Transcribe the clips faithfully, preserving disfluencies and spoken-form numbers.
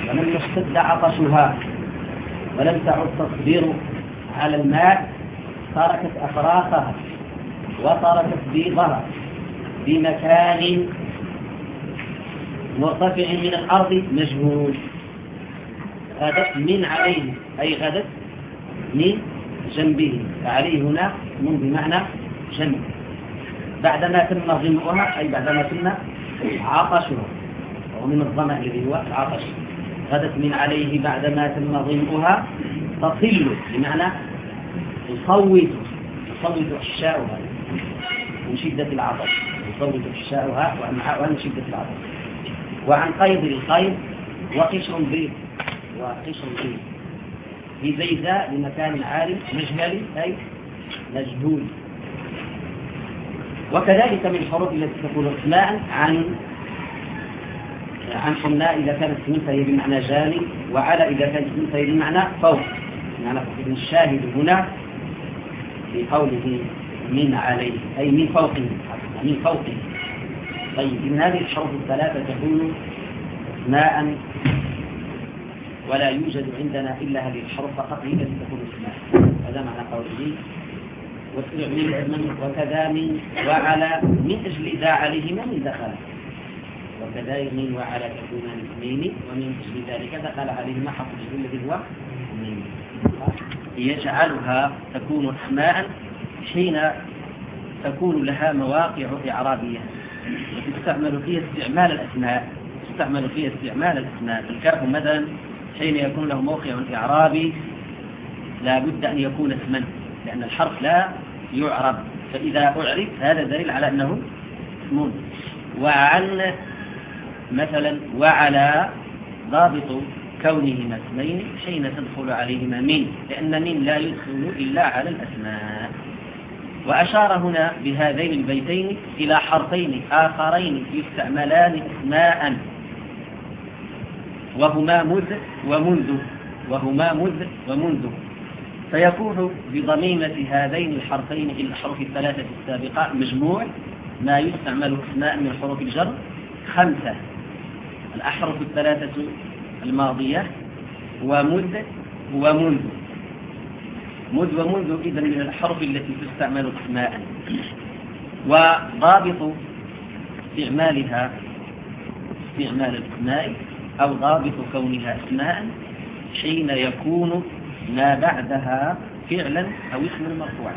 ولما اشتد عطشها ولم تعد تصبر على الماء تركت أفراخها وتركت بيضها بمكان مرتفع من الأرض مجهول. غدت من عليه أي غدت من جنبه، فعليه هنا من بمعنى جنب. بعدما تم ظمأها أي بعدما تم عطشها، ومن الظمأ الذي هو العطش. غدت من عليه بعدما تم ظمأها تصل بمعنى تصوت تصوت أحشاؤها من شدة العطش، تصوت أحشاؤها وأمعاؤها من شدة العطش. وعن قيد القيد وقشر بيض وقشر بيض بزيداء لمكان عالي مجهل أي مجهول. وكذلك من الحروف التي تكون اسماء عن عن حماء إذا كانت اسم فهي بمعنى جاني، وعلى إذا كانت اسم فهي بمعنى فوق. معنى ابن الشاهد هنا في قوله من عليه أي من فوقه من فوقه. طيب إن هذه الحروف الثلاثة تكون اسماء ولا يوجد عندنا إلا هذه الحروف فقط هي التي تكون اسماء. هذا معنى قوله وكذا من وعلى من أجل ذا عليهما من دخل، وكذا من وعلى تكونان اثنين ومن أجل ذلك دخل عليهما حرف الجر الذي هو من يجعلها تكون اسماء حين تكون لها مواقع إعرابية وتستعمل فيها استعمال الأسماء تستعمل فيها استعمال الأسماء. الكاف مثلا حين يكون له موقع إعرابي لا بد أن يكون اسما لأن الحرف لا يعرب، فإذا أعرف هذا دليل على أنه اسم. وعن مثلا وعلى ضابط كونهما اسمين حين تدخل عليهما من، لأن من لا يدخل إلا على الأسماء. وأشار هنا بهذين البيتين إلى حرفين آخرين يستعملان اسماء وهما مذ ومنذ وهما مذ ومنذ فيكون بضميمة هذين الحرفين إلى الحروف الثلاثة السابقة مجموع ما يستعمل اسماء من حروف الجر خمسة: الأحرف الثلاثة الماضية ومذ ومنذ. مذ ومنذ إذن من الحروف التي تستعمل اسماء. وضابط استعمالها استعمال الاسماء أو ضابط كونها اسماء حين يكون ما بعدها فعلا أو اسما مرفوعا.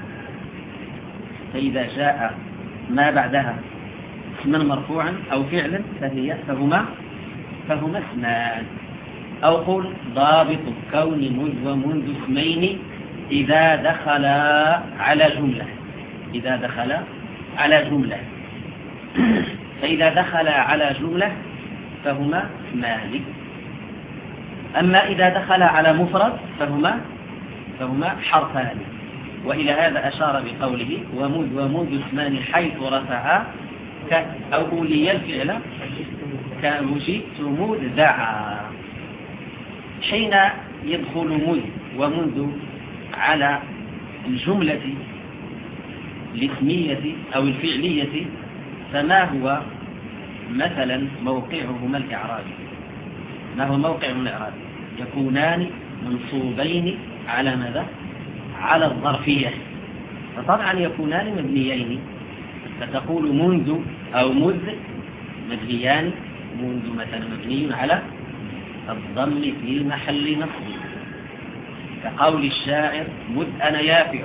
فإذا جاء ما بعدها اسما مرفوعا أو فعلا فهي فهما فهما اسمان. أو قل ضابط كون مذ ومنذ اسمين إذا دخل على جملة إذا دخل على جملة فإذا دخل على جملة فهما اسمان. أما إذا دخل على مفرد فهما فهما حرفان. وإلى هذا أشار بقوله ومذ ومنذ اسمان حيث رفعا أو أولي الفعل كوجدت مذ دعا. حين يدخل مذ ومنذ على الجملة الاسمية أو الفعلية فما هو مثلا موقعهما الإعرابي؟ ما هو موقع الإعرابي؟ يكونان منصوبين على ماذا؟ على الظرفية. فطبعا يكونان مبنيين، فتقول منذ أو مذ مبنيان. منذ مثلا مبني على الضم في محل نصب كقول الشاعر مذ أنا يافع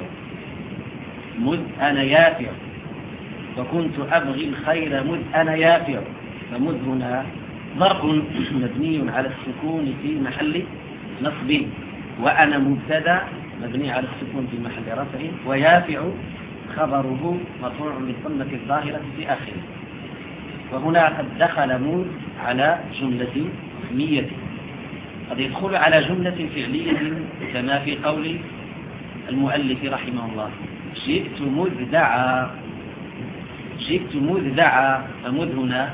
مذ أنا يافع وكنت أبغي الخير مذ أنا يافع. فمذ هنا ظرف مبني على السكون في محل نصب، وأنا مبتدا مبني على السكون في محل رفع، ويافع خبره مرفوع بالضمة الظاهرة في آخره. وهنا قد دخل مذ على جملة اسمية، قد يدخل على جملة فعلية كما في قول المؤلف رحمه الله جئت مذ دعا جئت مذ دعا. فمذ هنا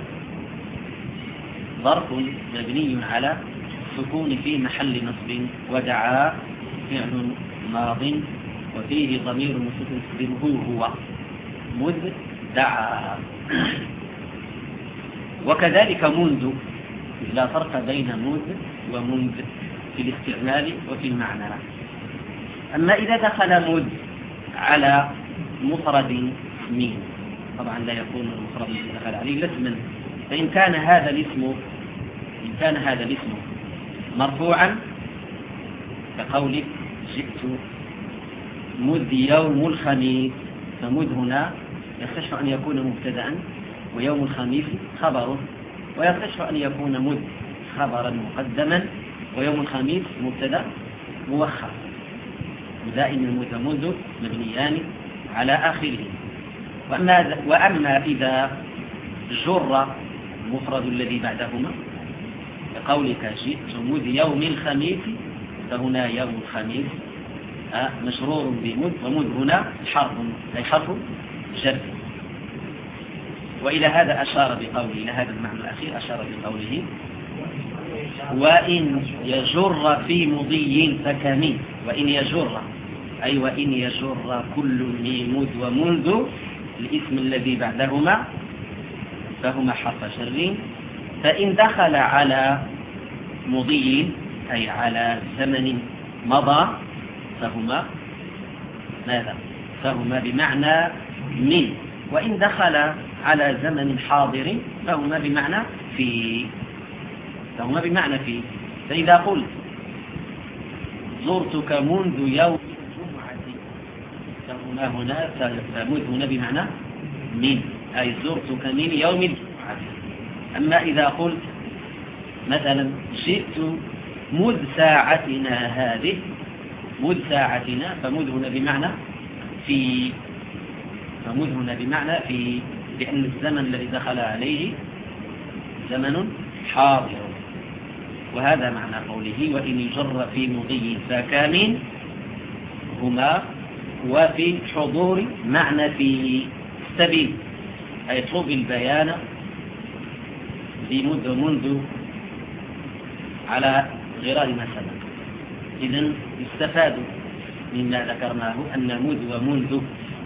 ظرف مبني على السكون في محل نصب، ودعا فعل ماض وفيه ضمير مستتر هو مذ دعا. وكذلك منذ لا فرق بين مذ ومنذ في الاستعمال وفي المعنى. أما إذا دخل مذ على مفرد مين، طبعا لا يكون المفرد الذي دخل عليه الاسم، فإن كان هذا الاسم إن كان هذا الاسم مرفوعا كقولك جئت مذ يوم الخميس، فمذ هنا يصح أن يكون مبتدأ ويوم الخميس خبره، ويصح أن يكون مذ خبرا مقدما ويوم الخميس مبتدأ مؤخر. دائما مذ ومنذ مبنيان على آخره. وأما, وأما إذا جر المفرد الذي بعدهما كقولك جئت مذ يوم الخميس، فهنا يوم الخميس مجرور بمذ، ومذ هنا حرف أي حرف جر. وإلى هذا أشار بقوله، إلى هذا المعنى الأخير أشار بقوله وإن يجر في مضي فكمين. وإن يجر أي وإن يجر كل من مذ ومنذ الاسم الذي بعدهما فهما حرف جر، فإن دخل على مضي أي على زمن مضى فهما ماذا؟ فهما بمعنى من. وإن دخل على زمن حاضر فهما بمعنى في فهما بمعنى في. فإذا قلت زرتك منذ يوم الجمعة فهنا هنا فمذ هنا بمعنى من، أي زرتك من يوم الجمعة. أما إذا قلت مثلا جئت مذ ساعتنا هذه، مذ ساعتنا فمذ هنا بمعنى في، فمذ هنا بمعنى في، لأن الزمن الذي دخل عليه زمن حاضر. وهذا معنى قوله وإن يجر في مضي فكامين هما وفي حضور معنى في السبيل، أي يطلب البيان بمذ منذ على غرار ما سبق. إذن يستفاد مما ذكرناه أن مذ ومنذ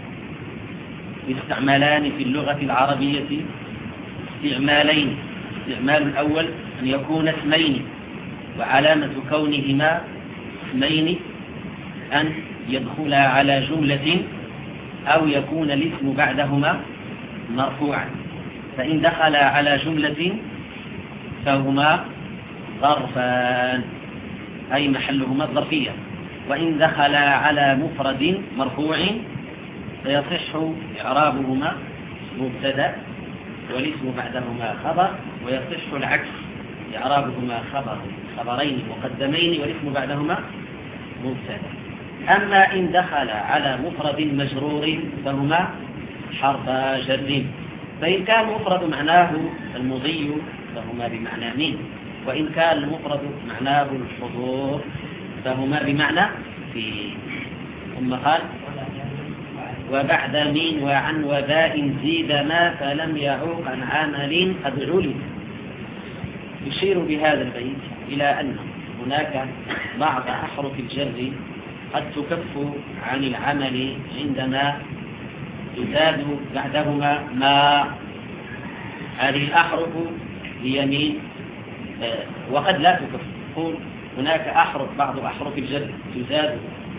يستعملان في اللغة العربية استعمالين. الاستعمال الأول أن يكون اسمين، وعلامة كونهما اسمين أن يدخلا على جملة أو يكون الاسم بعدهما مرفوعا. فإن دخل على جملة فهما ظرفان أي محلهما الظرفية. وإن دخل على مفرد مرفوع فيصح إعرابهما مبتدأ والاسم بعدهما خبر، ويصح العكس إعرابهما خبر خبرين مقدمين والاسم بعدهما مبتدأ. أما إن دخل على مفرد مجرور فهما حرف جر. فإن كان مفرد معناه المضي فهما بمعنى من، وإن كان المفرد معناه الحضور فهما بمعنى في. ثم قال وبعد من وعن وباء زيد ما فلم يعوق عن عمل قد علم. يشير بهذا البيت إلى أن هناك بعض أحرف الجر قد تكف عن العمل عندما يزاد بعدهما ما. هذه الأحرف هي من وقد لا تكف. قول هناك أحرف بعض أحرف الجر تزاد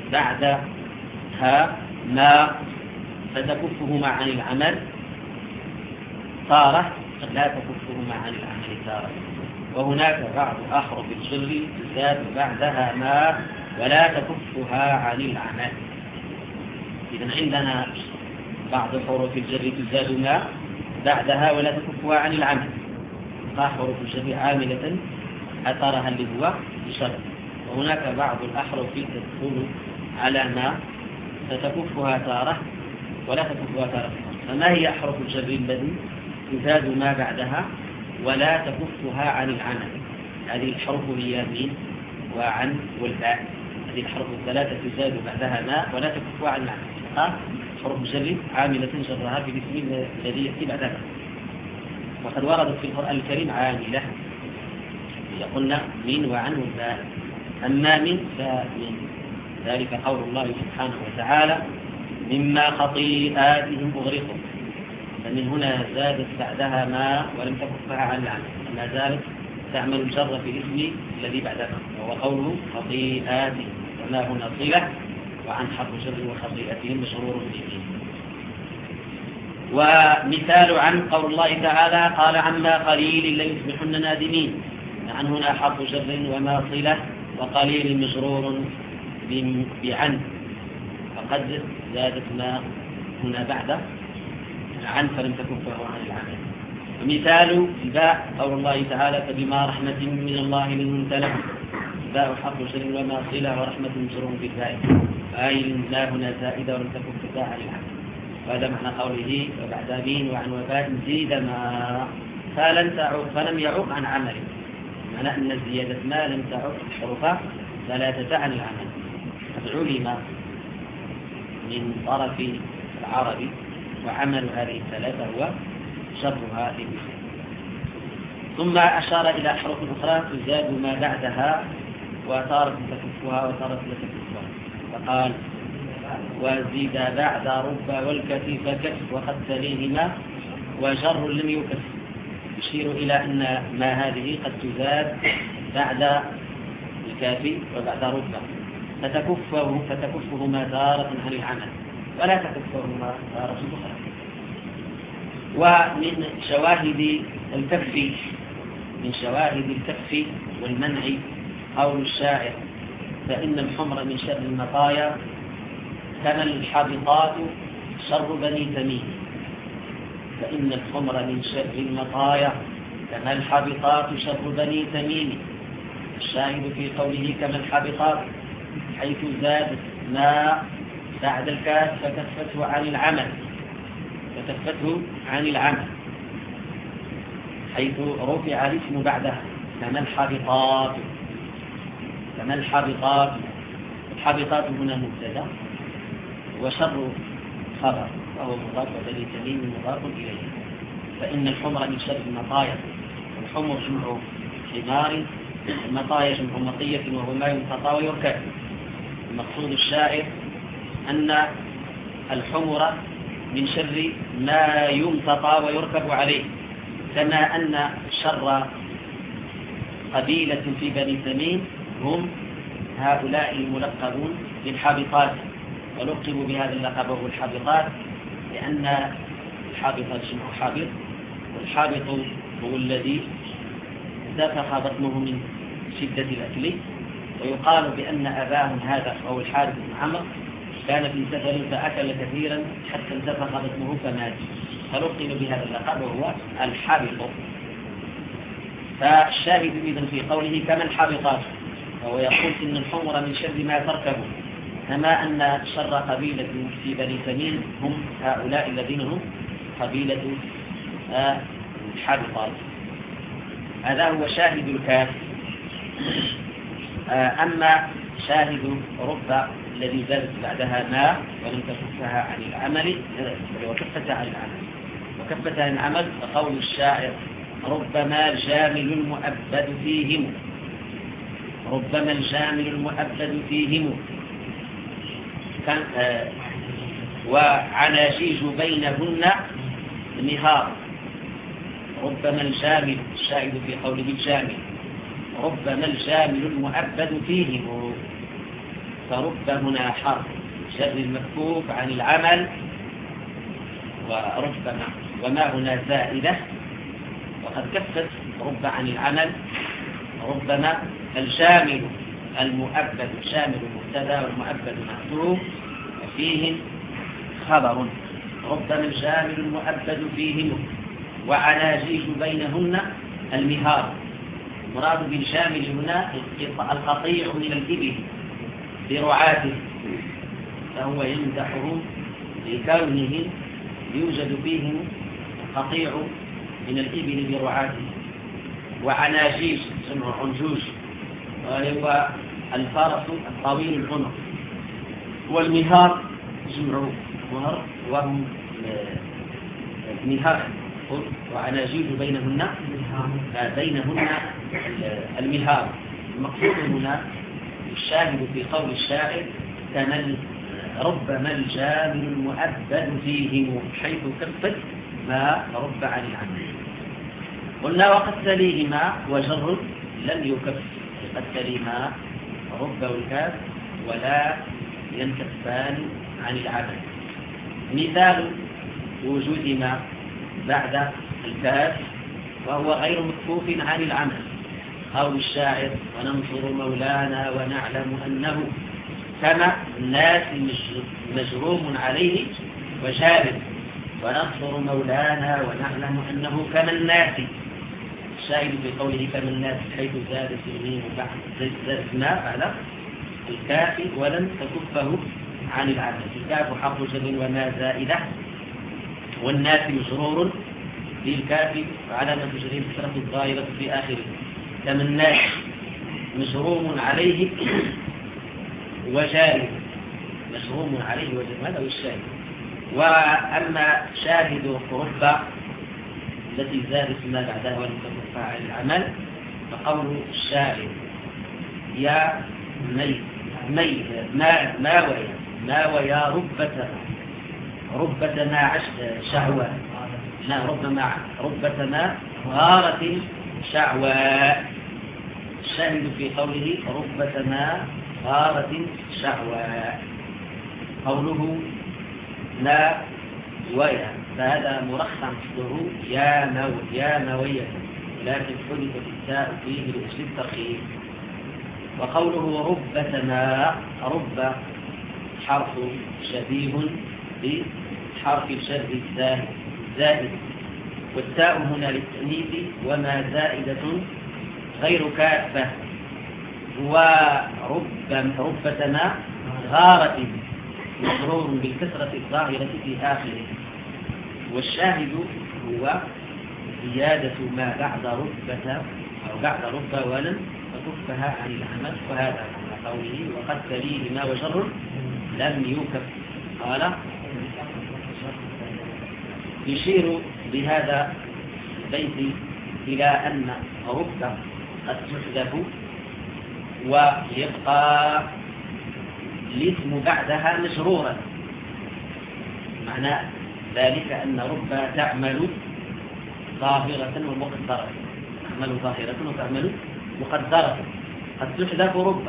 بعدها ما فتكفهما عن العمل تارة، قد لا تكفهما عن العمل تارة. وهناك بعض أحرف الجر تزاد بعدها ما ولا تكفها عن العمل. إذن عندنا بعض حروف الجر تزاد ما بعدها ولا تكفها عن العمل، حروف الجر عاملة أثرها اللي هو بشرط. وهناك بعض الأحرف تدخل على ما فتكفها تارة ولا تكفها تارة. فما هي أحرف الجر الذي تزاد ما بعدها ولا تكفها عن العمل؟ هذه الحروف هي من وعن والباء. هذه الحروف الثلاثة تزاد بعدها ما ولا تكفها عن العمل. حروف الجر عاملة جرها في الاسم الذي يأتي بعدها. وقد وردت في القرآن الكريم عاملة قلنا من وعن والباء. أما من فمن ذلك قول الله سبحانه وتعالى مما خطيئاتهم أغرقوا، فمن هنا زادت بعدها ما ولم تكفها عن العمل. ما زالت تعمل الجر في الاسم الذي بعدها، وهو قوله خطيئات، وما هنا صلة وعن حرف جر وخطيئتهم مشرور به. ومثال عن قول الله تعالى قال عما قليل ليصبحن نادمين، عن هنا حرف جر وما صلة وقليل مجرور بعن، فقد زادت ما هنا بعد عن فلم تكفه عن العمل. ومثال الباء قول الله تعالى فبما رحمة من الله لنت لهم، باء حرف جر وما صلة ورحمة مجرور بالباء، أي ما هنا زائدة ولم تكن فتاة عن العمل. وهذا معنى قوله وبعد بين وعن وباء زيد ما فلم تعق فلم يعق عن عمله، معنى أن الزيادة ما لم تعق حرفا فلا تدع عن العمل. قد علم من طرف العرب وعمل هذه الثلاثة هو شرها للمسلم. ثم أشار إلى حروف أخرى تزاد ما بعدها وتارة تكفها وتارة لا تكفها، فقال وزيد بعد رب والكتف كف وقد تليهما وجر لم يكف، يشير إلى أن ما هذه قد تزاد بعد الكاف وبعد رب، فتكفه فتكفهما تارة عن العمل ولا تكفهما تارة أخرى. ومن شواهد الكف من شواهد الكف والمنع قول الشاعر فإن الحمر من شر المطايا كما الحابطات شر بني تميم، فإن الحمر من شر المطايا كما الحابطات شر بني تميم. الشاهد في قوله كما الحابطات حيث زاد ما بعد الكاف فكفته عن العمل فكفته عن العمل حيث رفع الاسم بعدها كما الحابطات كما الحابطات. الحابطات هنا مبتدا وشر خبر وهو مضاف وبني تميم مضاف إليه. فإن الحمر من شر المطايا، الحمر جمع حمار، المطايا جمع مطية وهو ما ينقطع ويركب. المقصود الشاعر أن الحمر من شر ما يمتطى ويركب عليه، كما أن شر قبيلة في بني تميم هم هؤلاء الملقبون بالحابطات، ولقبوا بهذا اللقب وهو الحابطات لأن الحابطات جمع حابط، والحابط هو الذي انتفخ بطنه من شدة الأكل. ويقال بأن أباهم هذا وهو الحارث بن عمرو كان في سفر فأكل كثيرا حتى انتفخ بطنه فمات، فلقب بهذا اللقب وهو الحابط. فالشاهد إذن في قوله كما الحابطات، وهو يقول إن الحمر من شر ما تركبوا، كما أن شر قبيلة في بني تميم هم هؤلاء الذين هم قبيلة الحابطات. هذا هو شاهد الكاف. أما شاهد رب الذي زادت بعدها ما ولم تكفها عن العمل وكفتها عن العمل وكفتها عن العمل فقول الشاعر ربما الجامل المؤبد فيهم ربما الجامل المؤبد فيهم كان آه وعناجيج بينهن نهار. ربما الجامل الشاهد في قوله الجامل ربما الجامل المؤبد فيهم، فرب هنا حرف شر المكفوف عن العمل وربما وما هنا زائدة، وقد كفت رب عن العمل. ربما الجامل المؤبد شامل مبتدا والمؤبد محذوف وفيهم خبر. ربما الجامل المؤبد فيهم وعناجيج بينهن المهار. مراد بالجامل هنا القطيع من الإبل برعاته، فهو يمدحه لكونه يوجد فيهم القطيع من الإبل برعاته. وعناجيج جمع عنجوج وهو الفرس الطويل العنق. والمهار جمع مهر وهم مهار وعناجيج بينهن بينهن المهار. المقصود هنا الشاهد في قول الشاعر كمن ربما الجامل المؤبد فيهم حيث كفت ما رب عن العمل. قلنا وقد تليهما وجر لم يكف، قد تليهما رب والكاف ولا ينكفان عن العمل. مثال وجودهما بعد الكاف وهو غير مكفوف عن العمل، قول الشاعر وننصر مولانا ونعلم أنه كما الناس مجروم عليه وجابر، وننصر مولانا ونعلم أنه كما الناس. الشاهد في قوله كما الناس حيث زادت الميم بعد زادتنا على الكاف ولم تكفه عن العمل. الكاف حرف جر وما زائدة، والناس مجرور بالكاف وعلامة جره الكسرة الظاهرة في آخره. كما الناس مجروم عليه وجاري، مجروم عليه وجاري، هذا هو الشاهد. وأما شاهد رب التي زادت ما بعدها ولم تكف عن العمل فقول الشاعر يا مي مي ما ما ويا ما ويا ربة ربة ما عشت شعوى، لا ربما ربة ما غارة شعوى. الشاهد في قوله ربة ما غارة شعوى قوله لا ويا، فهذا مرخص مصدره يا نو يا نوية، لكن حدثت التاء فيه لأجل الترخيص. وقوله ربة ما رب حرف شبيه بحرف الشر الزائد، والتاء هنا للتأنيث وما زائدة غير كافة. ورب ربة ما غارة مجرور بالكسرة الظاهرة في آخره. والشاهد هو زيادة ما بعد ربة أو بعد ربة ولم تكفها عن العمل، وهذا على قوله وقد تليه ما وجر لم يكف. قال يشير بهذا البيت إلى أن رب قد تحذف ويبقى الاسم بعدها مجرورا. معنى ذلك أن رب تعمل ظاهرة ومقدرة، تعمل ظاهرة وتعمل مقدرة، قد تحذف رب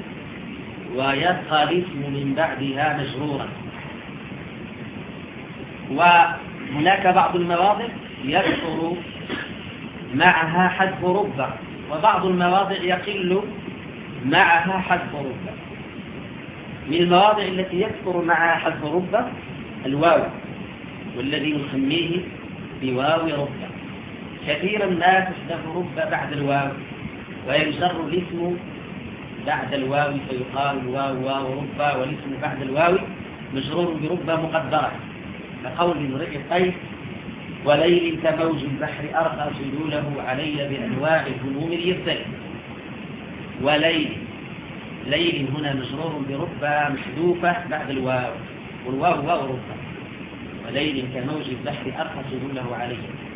ويبقى الاسم من بعدها مجرورا. وهناك بعض المواضع يكثر معها حذف رب، وبعض المواضع يقل معها حذف رب. من المواضع التي يكثر معها حذف رب الواو، والذي نسميه بواو رب. كثيرا ما تحذف رب بعد الواو ويجر الاسم بعد الواو فيقال واو واو رب، والاسم بعد الواو مجرور برب مقدرة، كقول امرئ القيس وليل كموج البحر أرقى سيوله علي بأنواع الهموم ليبتلي. وليل ليل هنا مجرور برب محذوفة بعد الواو، والواو واو رب. وليل كموج البحر أرقى سيوله علي.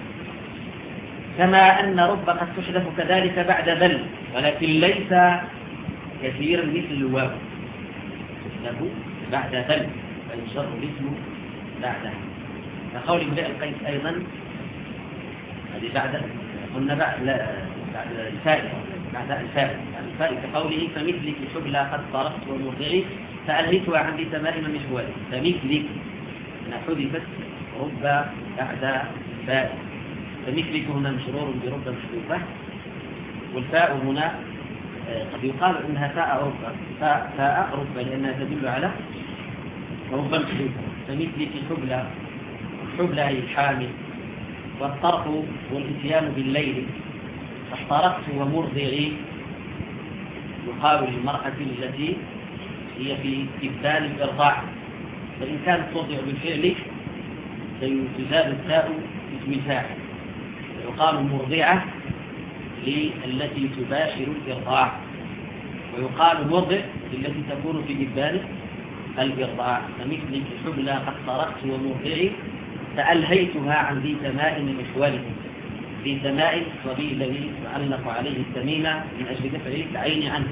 كما أن رب قد تحذف كذلك بعد بل، ولكن ليس كثيرا مثل الواو، تحذف بعد بل فيجر الاسم بعدها، كقول امرئ القيس أيضا. هذه بعد قلنا بعد لا بعد الفائدة بعد الفائدة الفائدة كقوله فمثلك حبلى قد طرفت ومرضعي فألهتها عن بتمائم محوري. فمثلك أنا حذفت رب بعد فائدة، فمثلك هنا مجرور برب محذوفة، والفاء هنا قد يقال انها فاء رب فاء فاء رب لانها تدل على رب محذوفة. فمثلك حبلى، حبلى هي الحامل، والطرف والاتيان بالليل، فاحترقت ومرضعي يقال للمرأة التي هي في ابدال الإرضاع، فإن كانت ترضع بالفعل سيزاد التاء اسم الفاعل، ويقال مرضعة للتي تباشر الإرضاع، ويقال مرضع التي تكون في ابدال الإرضاع. فمثل حبلى قد طرقت ومرضعي فألهيتها عن ذي تماء محوله. ذي تماء الصبي الذي تعلق عليه التميمة من أجل دفع العين عنه،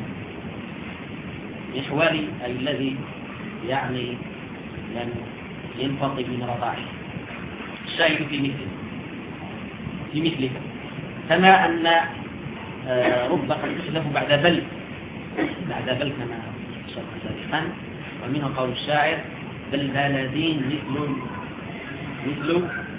محولي أي الذي يعني لم ينفض من رضاعه. الشاهد في مثله في مثله كما أن رب قد تحذف بعد بل بعد بل كما شرح سابقا. ومنه قول الشاعر: بل بلدين مثل مثل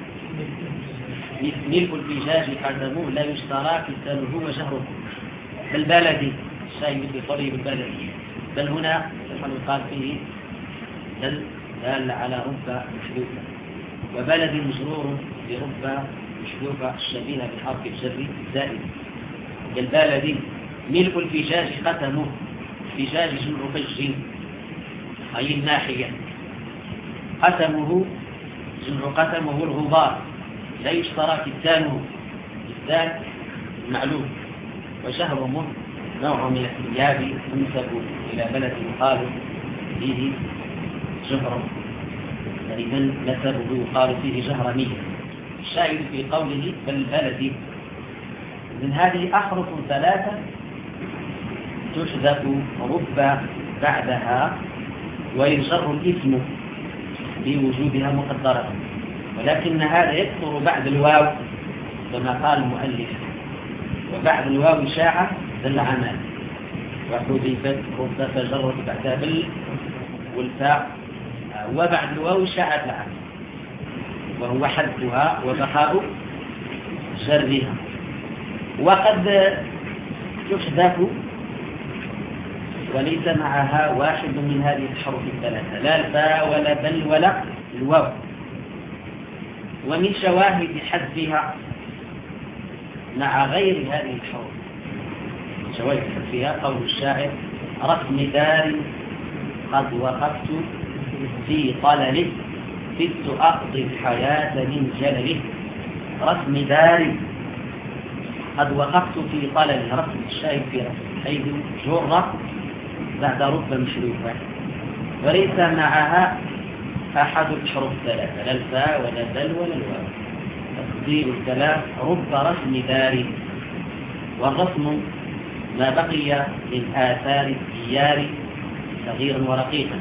ملك الفجاج قدمه لا يشترى كتابه وجهره. بل بلدي الشاعر في قوله بالبلدي، بل هنا يقال فيه بل دال على رب مشروفة، وبلد مجرور برب مشروفة الشبيهة بحرف الجر زائد. بل بلدي ملك الفجاج ختمه، فجاج جمع فج أي الناحية، قسمه جمع قسمه الغبار لا يشترى كتانه بالذات المعلوم. وشهرهم نوع من الثياب ينسب إلى بلد يقال فيه جهر، إذن نسبه يقال فيه جهرمية. الشاعر في قوله بل بلدي، من هذه أحرف ثلاثة تحذف رب بعدها ويجر الاسم بوجودها مقدرة، ولكن هذا يكثر بعد الواو كما قال المؤلف: وبعد الواو شاع ذا العمل، وحذفت رب فجرت بعد بل والفاء، وبعد الواو شاع ذا العمل، وهو حذفها وبقاء جرها. وقد تحذف وليس معها واحد من هذه الحروف الثلاثة، لا الفاء ولا بل ولا الواو. ومن شواهد حذفها مع غير هذه الحروف، من شواهد حذفها قول الشاعر: رسم دار قد وقفت في طلله، كدت أقضي الحياة من جلله. رسم دار قد وقفت في طلله، رسم الشاهد في رسم حيث جر بعد رب مشروفة، وليس معها أحد الحروف الثلاثة، لا الفاء ولا بل ولا الواو. تقدير الكلام: رب رسم دار. والرسم ما بقي من آثار الديار صغيرا ورقيقا،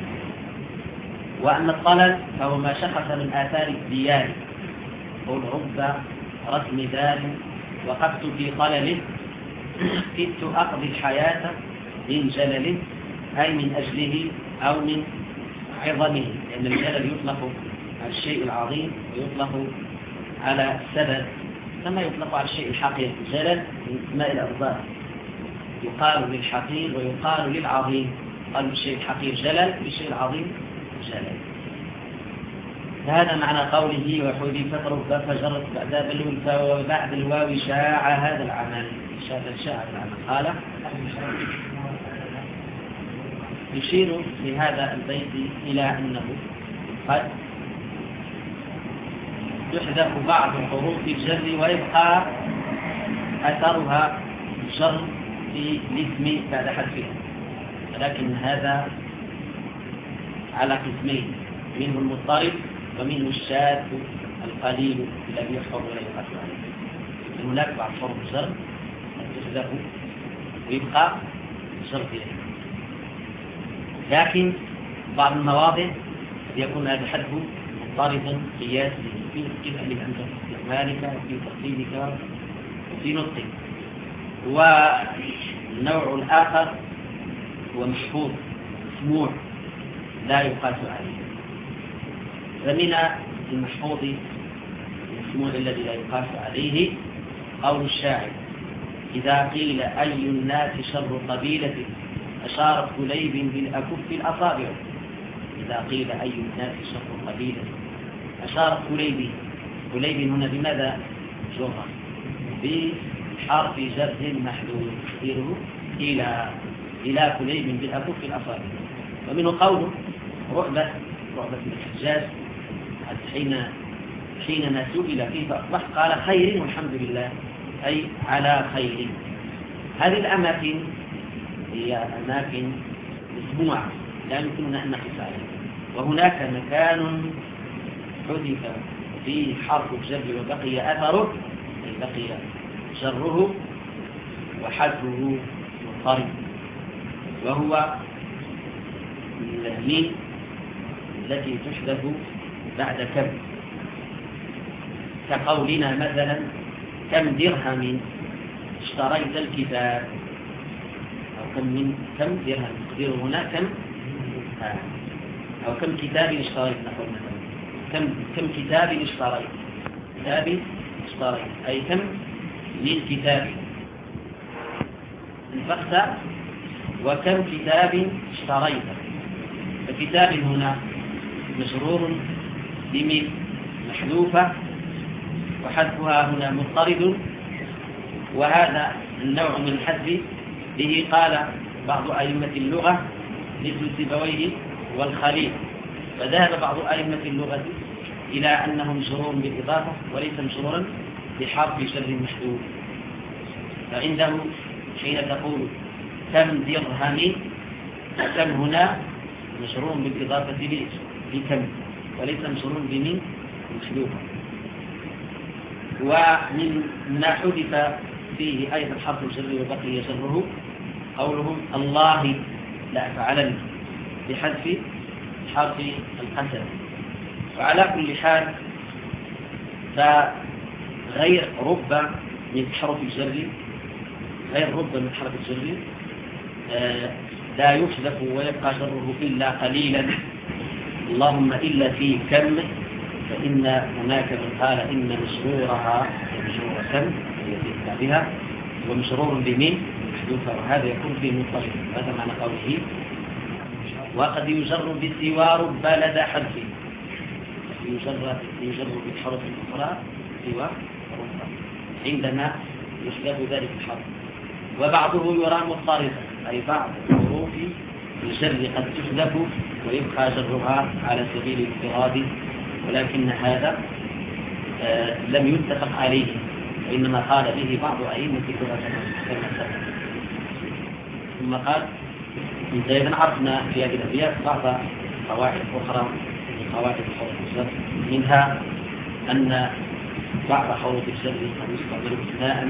وأما الطلل فهو ما شخص من آثار الديار. قل رب رسم دار وقفت في طلله، كدت أقضي الحياة من جلله، أي من أجله أو من عظمه، لأن الجلل يطلق على الشيء العظيم ويطلق على السبب كما يطلق على الشيء الحقير. جلل من اسماء الأرباب، يقال للحقير ويقال للعظيم. قال للشيء الحقير جلل، للشيء العظيم جلل. هذا معنى قوله: وحذفت رب فجرت بعد بل والفاء وبعد الواو شاع هذا العمل. شاع شاع العمل. قال يشير في هذا البيت إلى أنه قد يحذف بعض حروف الجر ويبقى أثرها الجر في الاسم بعد حذفها، ولكن هذا على قسمين: منه المضطرب ومنه الشاذ القليل الذي يحفظ ولا يقاس عليه. هناك بعض حروف الجر تحذف ويبقى الجر فيها، لكن بعض المواضع يكون هذا الحذف مضطربا قياسا في فعلك أنت في استعمالك وفي تقليدك وفي نطقك. والنوع الآخر هو محفوظ مسموع لا يقاس عليه. فمن المحفوظ المسموع الذي لا يقاس عليه قول الشاعر: إذا قيل أي الناس شر قبيلة أشارت كليب بالأكف الأصابع. إذا قيل أي الناس شر قبيلة أشارت كليب. كليب هنا بماذا جر؟ بحرف جر محذوف تقديره إلى إلى كليب بالأكف الأصابع. ومنه قوله: رعبة رعبة الحجاج حين حينما سئل كيف أصبحت قال: خير والحمد لله، أي على خير. هذه الأماكن هي أماكن مسموعة لا يمكننا أن نقف عليها. وهناك مكان حذف فيه حرف الجر وبقي أثره، أي بقي جره وحذفه مضطرب، وهو الميم التي تحذف بعد كم، كقولنا مثلا: كم درهم اشتريت الكتاب، أو كم من كم درهم تقدير هنا كم آه. أو كم كتاب اشتريت نحو مثلا كم كم كتاب اشتريت كتاب اشتريت أي كم من كتاب انفخت وكم كتاب اشتريت. فكتاب هنا مجرور بمن محذوفة وحذفها هنا مضطرد، وهذا النوع من الحذف به قال بعض أئمة اللغة مثل سيبويه والخليل، فذهب بعض أئمة اللغة إلى أنه مجرور بالإضافة وليس مجرورا بحرف جر محذوف. فعنده حين تقول كم درهم، كم هنا مجرور بالإضافة بكم وليس مجرور بمن محذوفة. ومن ما حذف فيه أيضا حرف الجر وبقي جره قولهم الله لا فعلني بحذف حرف القسم. وعلى كل حال فغير رب من حرف الجر غير رب من حرف الجر آه لا يحذف ويبقى جره إلا قليلا، اللهم إلا في كم، فإن هناك من قال إن مجرورها مجرور كم التي بها ومجرور بمن محذوفة، وهذا يكون فيه مضطرب. هذا معنى قوله وقد يجر بسوى رب لدى حذفه، يجر يجر بالحرف الأخرى سوى رب عندما يحذف ذلك الحرف. وبعضه يرى مضطربا، أي بعض حروف الجر قد تحذف ويبقى جرها على سبيل الاضطراد، ولكن هذا آه لم يتفق عليه، وإنما قال به بعض أئمة اللغة كما سبق. ثم قال انت إذا عرفنا في هذه الأبيات بعض قواعد أخرى من قواعد حروف الجر، منها أن بعض حروف الجر قد يستعمل ابتداء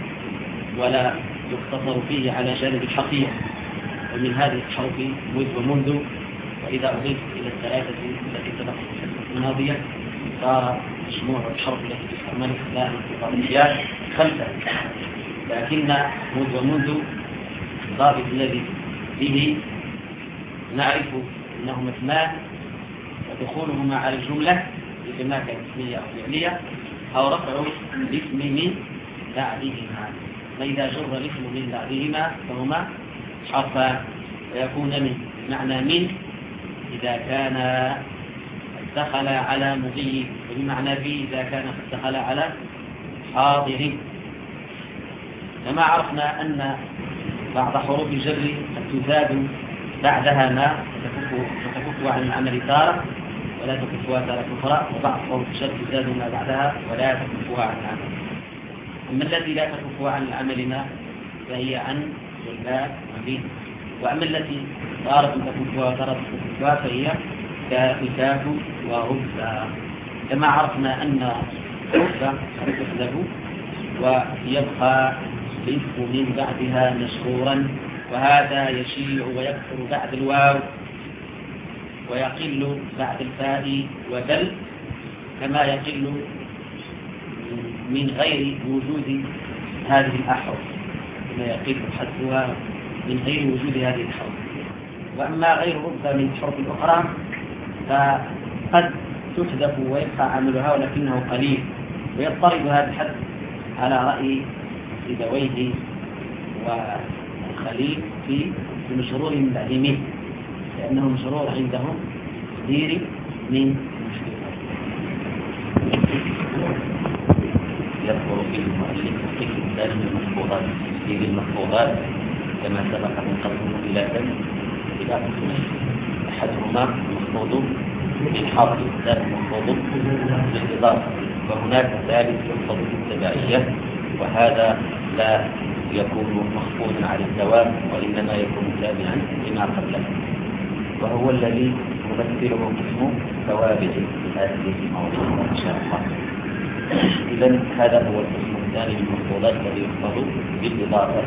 ولا يقتصر فيه على جانب الحقيقة، ومن هذه الحروف مذ ومنذ، وإذا أضيف إلى الثلاثة التي سبقت في الحلقة الماضية صار مجموع الحرف التي تستعمل ابتداء في بعض الأحيان خمسة، لكن مذ ومنذ الضابط الذي به نعرف أنهما اثنان، ودخولهما على الجملة إذا كانت اسمية أو فعلية أو رفع الاسم من بعدهما، فإذا جر الاسم من بعدهما فهما حرفان، ويكون من معنى من إذا كان دخل على مضي، وبمعنى في إذا كان قد دخل على حاضر. كما عرفنا أن بعض حروف الجر قد تزاد بعدها ما فتكف عن العمل تارة ولا تكفها تارة أخرى، وبعض حروف الجر تزاد ما بعدها ولا تكفها عن العمل. أما التي لا تكفها عن العمل ما فهي عن والباء وبين، وأما التي تارة تكفها وتارة تكفها فهي كاف وربا. كما عرفنا أن ربا تحذف ويبقى الاسم من بعدها مشهورا، وهذا يشيع ويكثر بعد الواو ويقل بعد الفاء وبل، كما يقل من غير وجود هذه الأحرف، كما يقل حذفها من غير وجود هذه الأحرف. وأما غير رب من الحروف الأخرى فقد تحذف ويبقى عملها ولكنه قليل، ويضطرب هذا الحذف على رأي سيبويه والخليل في المشرور من بعد من، لأنه مشرور عندهم تقدير من يذكر فيه المؤلف في كتاب المحفوظات تفسير المحفوظات كما سبق من قبل إلى ذلك إلى أحدهما مخفوض بالحرف الثاني مخفوض بالإضافة، وهناك ثالث يخفض بالتبعية، وهذا لا يكون مخفوضا على الدوام وإنما يكون تابعا لما قبله، وهو الذي نمثله اسمه ثوابت هذه الموضوع إن شاء الله. إذن هذا هو القسم الثاني من المخفوضات الذي يخفض بالإضافة.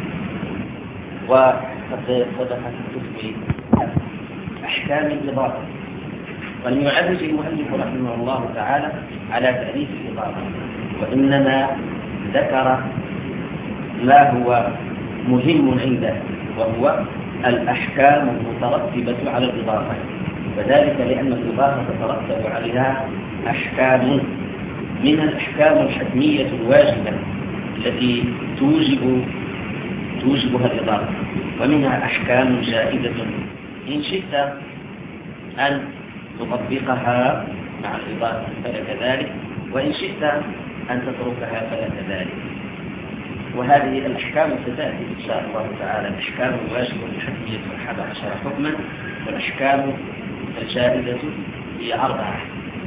وقد سبق في أحكام الإضافة، ولم يعرج المؤلف رحمه الله تعالى على تأليف الإضافة، وإنما ذكر ما هو مهم عنده، وهو الأحكام المترتبة على الإضافة، وذلك لأن الإضافة تترتب عليها أحكام، من الأحكام الحتمية الواجبة التي توجب توجبها الإضافة، ومنها أحكام جائزة إن شئت أن تطبقها مع الإضافة فلك ذلك، وإن شئت أن تتركها فلك ذلك. وهذه الأحكام ستأتي إن شاء الله تعالى، الأحكام الواجبة الحتمية أحد عشر حكما، والأحكام الجائزة هي أربعة.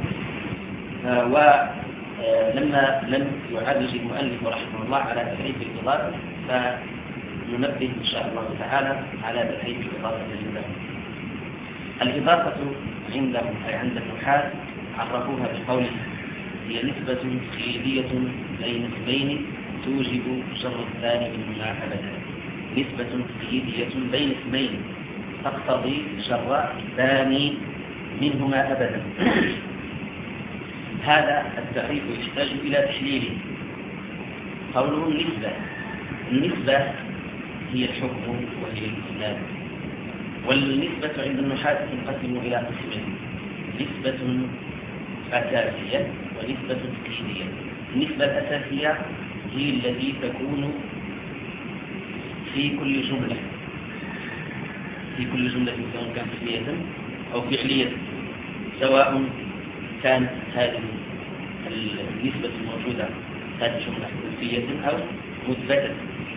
ولما لم يعرج المؤلف رحمه الله على تحريف الإضافة، فننبه إن شاء الله تعالى على تحريف الإضافة عندهم. الإضافة عندهم أي عند النحاة عرفوها بقوله هي نسبة خيلية بين اسمين توجب شر الثاني منهما أبدا. نسبة خيلية بين اسمين تقتضي شر الثاني منهما أبدا. هذا التعريف يحتاج إلى تحليله. قوله النسبة، النسبة هي الحكم وهي الإسلام. والنسبة عند النحاة تنقسم إلى قسمين: نسبة أساسية ونسبة تقييدية. النسبة الأساسية هي التي تكون في كل جملة في كل جملة سواء كانت اسمية أو فعلية، سواء كانت هذه النسبة الموجودة هذه الجملة حدوثية أو مثبتة.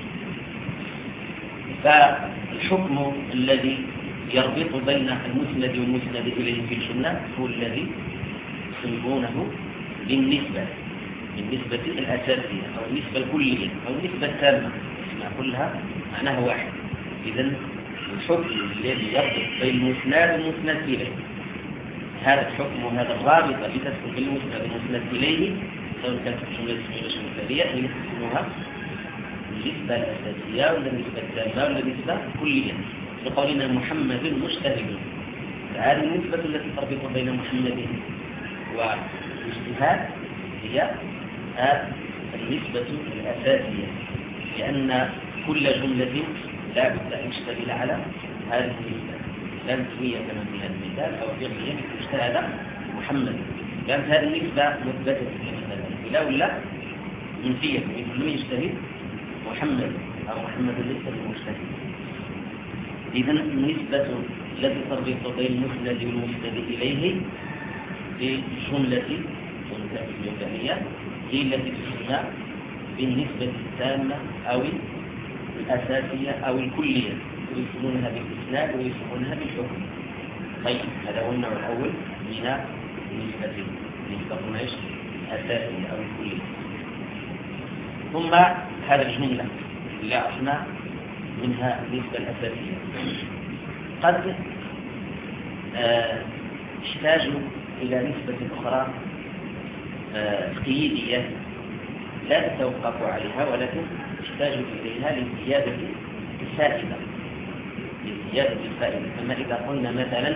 فالحكم الذي يربط بين المسند والمسند إليه في الجملة هو الذي يسمونه بالنسبة بالنسبة الأساسية أو النسبة الكلية أو النسبة التامة، كلها معناها واحد. إذن الحكم الذي يربط بين المسند والمسند إليه، هذا الحكم وهذا الرابط الذي تدخل بالمسند والمسند إليه سواء كانت الجملة اسمية أو مثالية هي يسمونها النسبة الأساسية ولا النسبة التامة ولا النسبة الكلية. بقولنا محمد مجتهد، هذه النسبة التي تربط بين محمد والاجتهاد هي النسبة الأساسية، لأن كل جملة لا بد أن تشتمل على هذه النسبة. لا نسوية كما في هذا المثال أو فعلية اجتهد محمد، كانت هذه النسبة مثبتة في المثال، لا ولا منفية من يجتهد محمد أو محمد ليس بالمجتهد. إذن النسبة التي تربط بين المسند والمسند إليه في جملة الجملة هي التي تسمى بالنسبة التامة أو الأساسية أو الكلية، ويسمونها بالإسناد ويسمونها بالحكم. طيب هذا هو النوع الأول من النسبة، نسبة ايش؟ أساسية أو الكلية. ثم هذا الجملة اللي عرفنا منها النسبة الأساسية قد آه يحتاج إلى نسبة أخرى آه قيدية لا تتوقف عليها، ولكن تحتاج إليها لزيادة الفائدة لزيادة الفائدة. أما إذا قلنا مثلا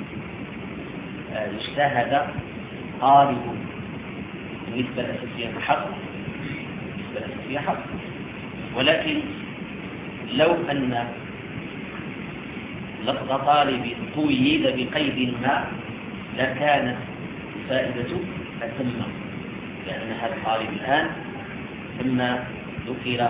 آه اجتهد طالب، النسبة الأساسية حق، النسبة الأساسية حق، ولكن لو أن لفظ طالب قيد بقيد ما لكانت الفائدة أتم، لأن هذا الطالب الآن ثم ذكر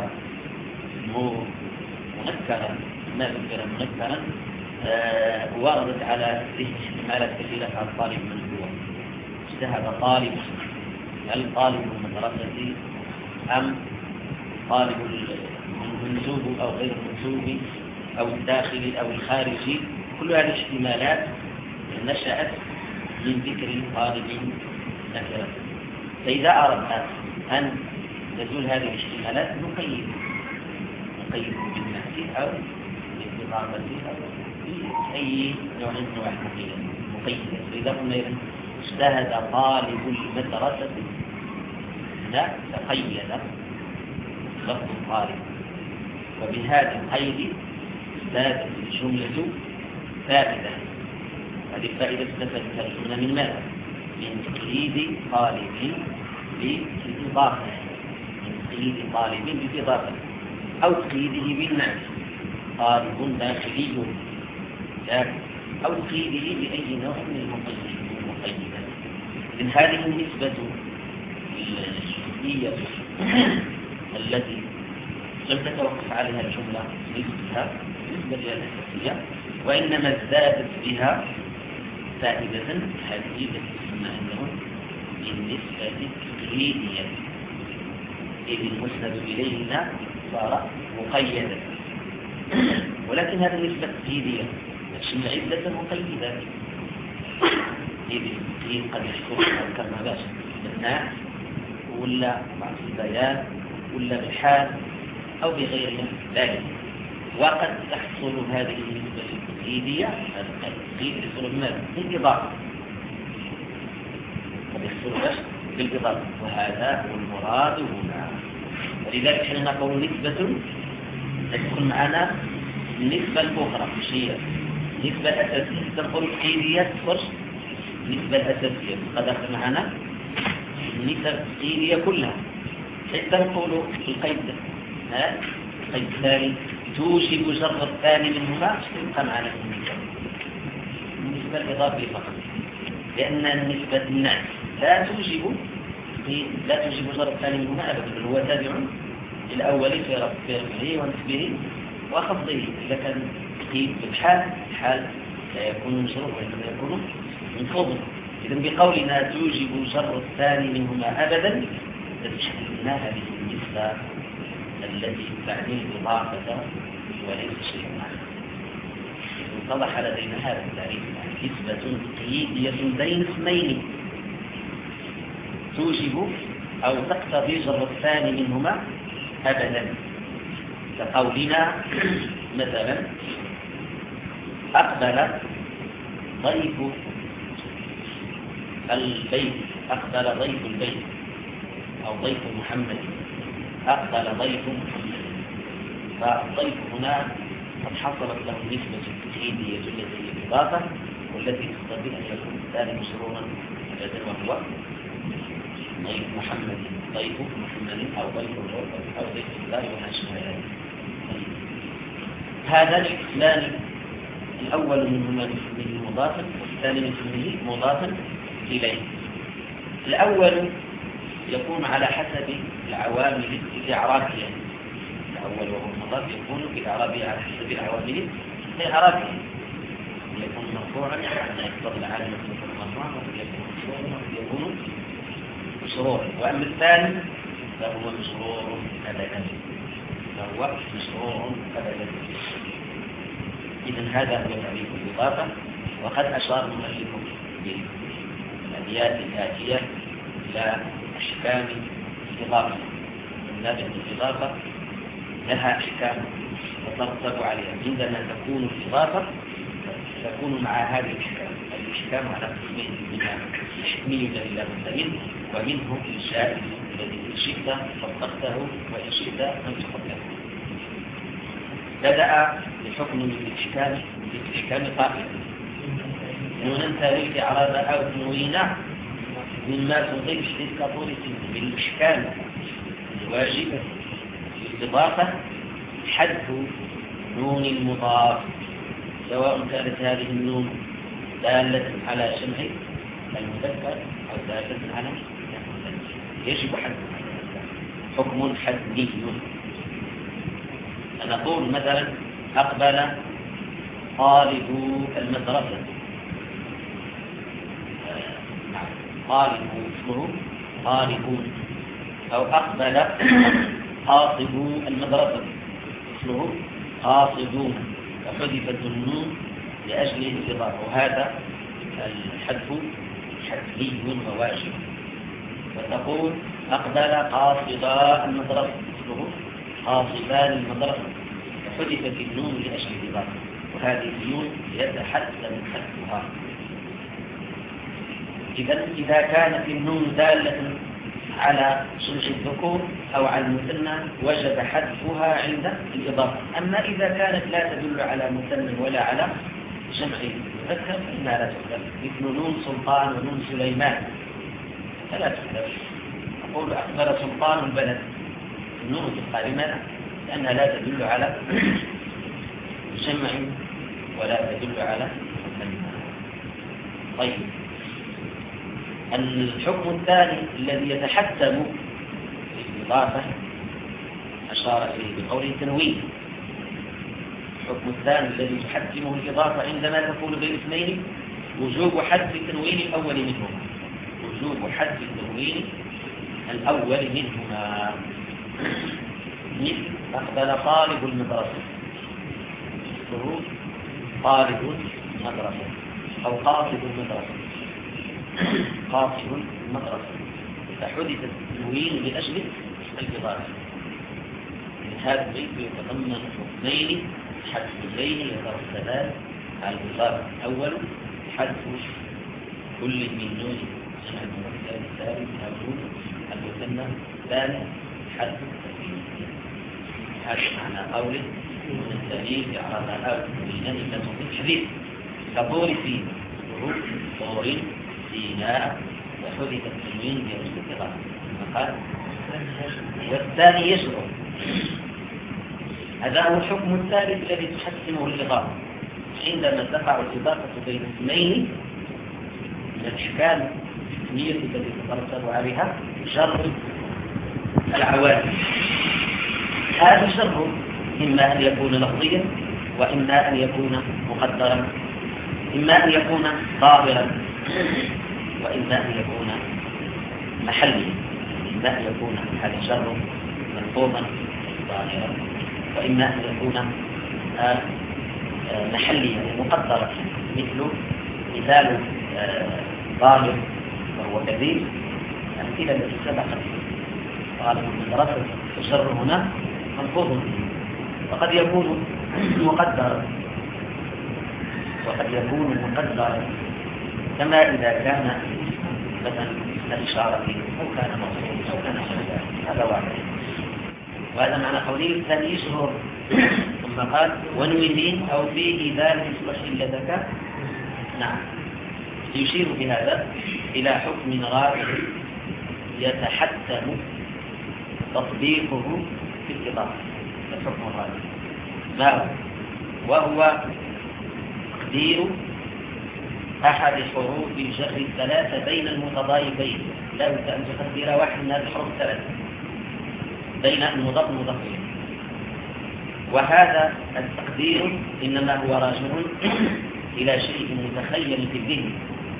منكرا ما ذكر منكرا آه وردت على ذهن احتمالات كثيرة على الطالب من هو. اجتهد طالب، هل طالب المدرسة أم طالب المنسوب أو غير المنسوب أو الداخلي أو الخارجي؟ كل هذه الاحتمالات نشأت من ذكر طالب نكرة. فإذا أردنا أن تزول هذه الاحتمالات نقيد نقيد بالنفس أو بالإضافة أو أي نوع من أنواع مقيدة. فإذا قلنا اجتهد طالب المدرسة لا تقيد لفظ الطالب، وبهذا القيد ازدادت الجملة فائدة. هذه الفائدة استفادتها الجملة من ماذا؟ من تقييد طالب بالإضافة، من تقييد طالب بالإضافة أو تقييده بالنعت طالب داخلي أو تقييده بأي نوع من المقيدات. إن هذه النسبة الجزئية التي لم تتوقف عليها الجملة نسبتها نسبة الأساسية، وإنما ازدادت بها فائدة، هذه التي تسمى عندهم بالنسبة التقييدية، إذ المسند إليهنا صار مقيدا. ولكن هذه النسبة التقييدية تشمل عدة مقيدات، إذ التقييد قد يكون كما باش بالنعت ولا بعض البيان ولا بالحال أو بغير ذلك. وقد تحصل هذه النسبة التقييدية التقييد يحصل بماذا؟ بالإضافة، قد يحصل بالإضافة، وهذا هو المراد هنا. ولذلك حين نقول نسبة تكون معنا النسبة الأخرى مش هي النسبة الأساسية، تقول التقييدية فرش النسبة الأساسية قد أخذ معنا النسبة التقييدية كلها، حتى نقول القيد القيد الثاني توجب جر الثاني منهما تبقى معنا النسبة الإضافية فقط، لأن النسبة النعت لا توجب لا توجب جر الثاني منهما أبدا، بل هو تابع للأول في رفعه ونسبه وخفضه. إذا كان تقييد بالحال الحال لا يكون مجرور وإنما يكون منفوضا. إذن بقولنا توجب جر الثاني منهما أبدا تشكلنا هذه النسبة التي تعني الإضافة وليس شيء آخر. اتضح لدينا هذا التعريف، نسبة تقييدية بين اسمين توجب أو تقتضي جر الثاني منهما أبدا، كقولنا مثلا أقبل ضيف البيت، أقبل ضيف البيت أو ضيف محمد، أقبل ضيف محمد. فالضيف هنا قد حصلت له النسبة التقييدية التي هي الإضافة، والتي تقتضي أن يكون الثاني مشروعا أبدا، وهو ضيف محمد، ضيف محمد أو ضيف الغرفة أو ضيف الله وما شابه ذلك. هذا الإسلام الأول منهما من مضافا والثاني منه مضافا إليه. الأول يكون على حسب العوامل الإعرابية، الأول وهو المضاف يكون في إعرابه على حسب العوامل الإعرابية، يكون مرفوعا أن يقتضي العالم يكون مرفوعا ويكون مشروعا ويكون مشروعا. وأما الثاني فهو مشروع أبدا، فهو مشروع أبدا. إذن هذا هو تعريف الإضافة. وقد أشار المؤلف بالأبيات الآتية إلى أحكام الإضافة، من الإضافة لها أحكام تترتب عليها. عندما تكون الإضافة تكون مع هذه الأحكام، الأحكام على قسمين، منها الحكمي الذي لا بد منه، ومنه الجائز الذي إن شئت طبقته وإن شئت لم تطبقه. بدأ بحكم من الإحكام بالإحكام قائلا وننتهي الإعراب أو تنوينا مما تضيف للكفور بالإحكام الواجب بالإضافة حذف نون المضاف، سواء كانت هذه النون دالة على جمع المذكر أو دالة على المؤنث، يجب حذفها. حكم حذفي. نقول مثلا أقبل طالب المدرسة، طالب اسمه طالبون، أو أقبل قاصد المدرسة اسمه قاصدون، فحذفت النون لأجل الإضافة، وهذا الحذف حذفي وواجب. وتقول أقبل قاصدا المدرسة اسمه قاصدان المدرسة، فحذفت النون لأجل الإضافة، وهذه النون يتحسن حذفها. إذا إذا كانت النون دالة على جمع الذكور أو على المثنى وجب حذفها عند الإضافة. أما إذا كانت لا تدل على مثنى ولا على جمع المذكر فإنها لا تحذف، مثل نون سلطان ونون سليمان فلا تحذف. أقول أقبل سلطان البلد، النون تبقى. لماذا؟ لأنها لا تدل على جمع ولا تدل على مثنى. طيب، الحكم الثاني الذي يتحتم الإضافة أشار إليه بقوله التنوين. الحكم الثاني الذي تحتمه الإضافة عندما تكون بين اثنين وجوب حذف التنوين الأول منهما. وجوب حذف التنوين الأول منهما. مثل أقبل طالب المدرسة، طالب المدرسة أو قاصد المدرسة، قاصد المدرسة، فحدث التنوين لأجل الإضافة. هذا البيت يتضمن حكمين حذفين يترتبان على الإضافة. الأول حذف كل من نون جمع المذكر الثالث النون المثنى. الثاني حذف التكليف. هذا معنى قوله من الدليل إعراب الأول لأنني لم أكن حديث كطور في طور سيناء وحذف التنوين بوجه الإضافة. قال والثاني يشرع. هذا هو الحكم الثالث الذي تحسمه الإضافة. عندما تقع الإضافة بين اسمين من الأحكام الاسمية التي تترتب عليها شر العوامل. هذا الشر إما أن يكون لفظيا وإما أن يكون مقدرا، إما أن يكون ظاهرا وإما أن يكون محليا. إما أن يكون هذا الشر ملفوظا ظاهرا وإما أن يكون محليا مقدرا. مثل مثال ظاهر وهو كثير الأمثلة التي سبقت. قال المدرسة الشر هنا ملفوظ وقد يكون مقدرا وقد يكون مقدرا كما إذا كان مثلا الإشارة أو كان مصروف أو كان شرطا. هذا واحد. وهذا معنى قوله الثاني يشهر. ثم قال ونوذين أو فيه ذلك إلا ذكاء. نعم، يشير بهذا إلى حكم رابع يتحتم تطبيقه في الإضافة. الحكم الرابع ما هو؟ وهو تقدير أحد حروف الجر الثلاثة بين المتضايفين. لا بد أن تقدر واحد من هذه الحروف الثلاثة بين المضاف والمضاف إليه. وهذا التقدير إنما هو راجع إلى شيء متخيل في الذهن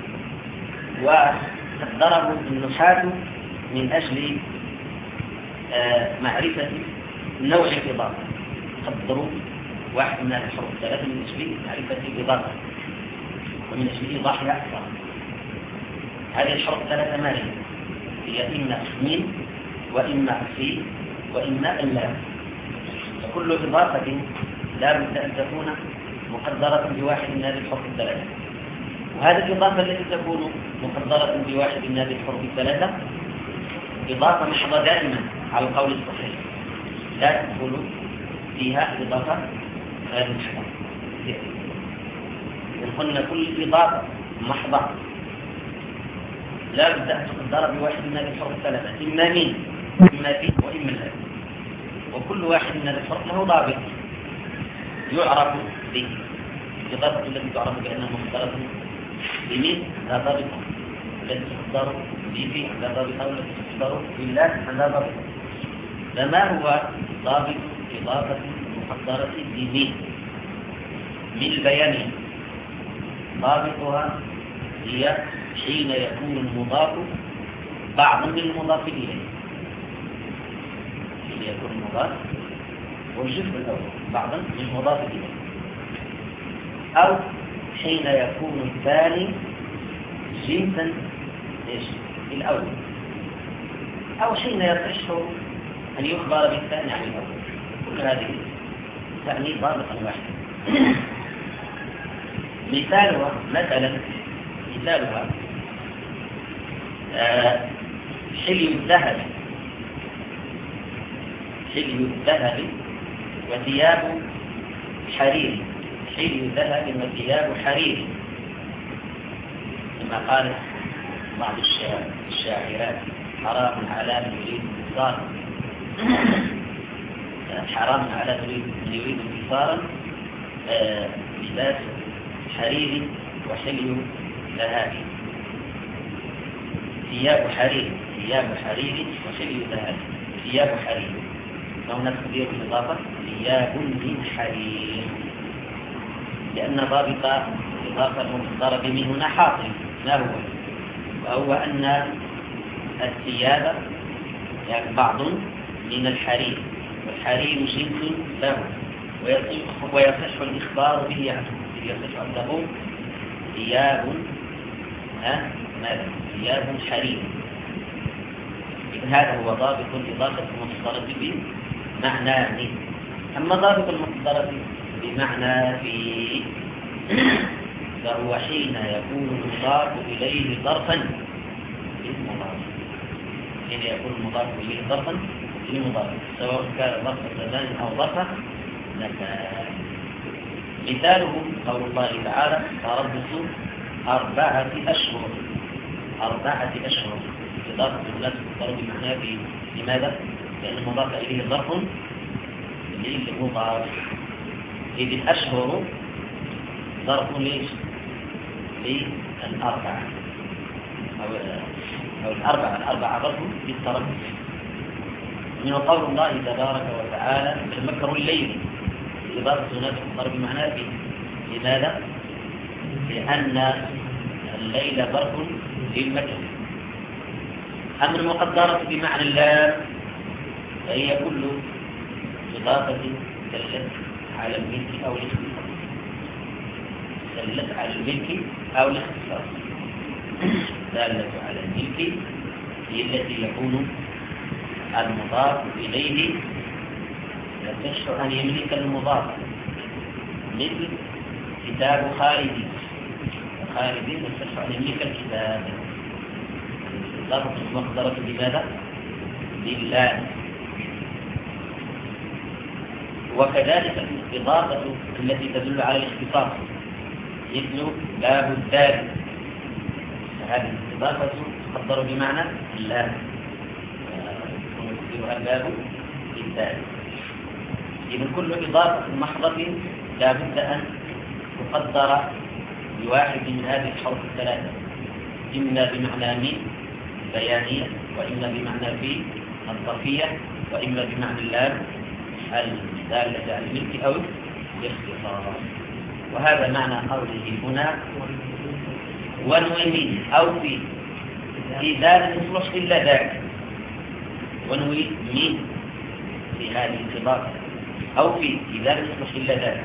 وقدره النحاة من أجل آه معرفة نوع الإضافة. قدروا واحد من الحروف الثلاثة من أجل معرفة الإضافة ومن أجل إيضاحها أكثر. هذه الحروف الثلاثة ما هي؟ هي إما من وإما في وإما اللام. فكل إضافة لا بد أن تكون مقدرة بواحد من هذه الحروف الثلاثة. وهذه الإضافة التي تكون مقدرة بواحد من هذه الحروف الثلاثة إضافة محضة دائما على القول الصحيح، لا تدخل فيها إضافة غير محضة. إذن قلنا كل إضافة محضة لا بد أن تقدر بواحد من هذه الحروف الثلاثة، إما من إما في وإما لا. وكل واحد من هذه الحروف له ضابط يعرف به. الإضافة التي تعرف بأنها مقدرة بمن لا ضابط، التي تقدر بفي لا ضابط، والتي تقدر بالله لا ضابط. فما هو ضابط إضافة مقدرة بمن؟ من البيان ضابطها هي حين يكون المضاف بعضا من المضاف إليه. حين يكون المضاف والجزء الأول بعضا من المضاف إليه، أو حين يكون الثاني جنسا إيش الأول، أو حين يصح أن يخبر بالثاني عن الأول. كل هذه تعني ضابطا واحدا. مثالها مثلا مثالها آه حلي الذهب، حلي الذهب وثياب حرير. حلي ذهب وثياب حرير كما قال بعض الشاعرات: حرام على من يريد الانتصار حرام على من يريد انتصارا لباس حرير وحلي ذهبي. ثياب حرير ثياب حرير وحلي ذهبي. ثياب حرير هنا تقدير بالإضافة ثياب من حرير، لأن ضابط إضافة المضطرب من هنا حاصل ما هو وهو أن الثياب يعني بعض من الحرير، والحرير جنس له ويصح الإخبار به عنه، يصح أن تقول ثياب ها ماذا ثياب حرير. إذن هذا هو ضابط الإضافة المضطرب بمعنى. أما ضابط المضطرب بمعنى في فهو حين يكون المضاف إليه ظرفا للمضاف، حين يكون المضاف إليه ظرفا للمضاف سواء كان ظرف زمان أو ظرف مكان. مثاله قول الله تعالى تربص أربعة أشهر. أربعة أشهر إضافة الناس تضرب معناه في لماذا؟ لأن المضاف إليه ظرف للمضاف، إذ الأشهر ظرف ليش؟ للأربعة أو أو الأربعة الأربعة ظرف للتربص. من قول الله تبارك وتعالى المكر الليل إضافة نفس الضرب معناه فيه لماذا؟ لأن الليل ظرف للمكر. أما المقدرة بمعنى اللام فهي كل إضافة دلت على الملك أو الاختصاص دلت على الملك أو الاختصاص. دالة على الملك هي التي يكون المضاف إليه يصح أن يملك المضاف، مثل كتاب خالد. خالد يصح أن يملك الكتاب. الإضافة المقدرة بماذا؟ لله. وكذلك الإضافة التي تدل على الاختصاص مثل باب الدار، هذه الإضافة تقدر بمعنى الله ونقدرها باب الدار. إذن كل إضافة محضة لا بد أن تقدر بواحد من هذه الحروف الثلاثة، إما بمعنى من بيانية، وإما بمعنى في الظرفية، وإما بمعنى اللام الدالة على الملك أو الاختصاص. وهذا معنى قوله هنا ونوي من أو في إذا لم يصلح إلا ذاك. ونوي من في هذه الإضافة أو في إذا لم يصلح إلا ذاك.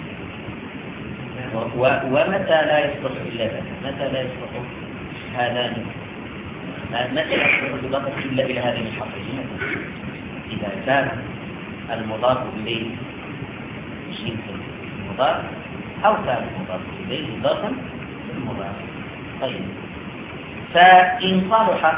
ومتى لا يصلح إلا ذاك؟ متى لا يصلح هذان؟ متى لا يصلح الإضافة إلا إلى هذه الحرفين؟ إذا كان المضاف إليه جنس المضاف أو كان المضاف إليه إضافا للمضاف. طيب، فإن صلح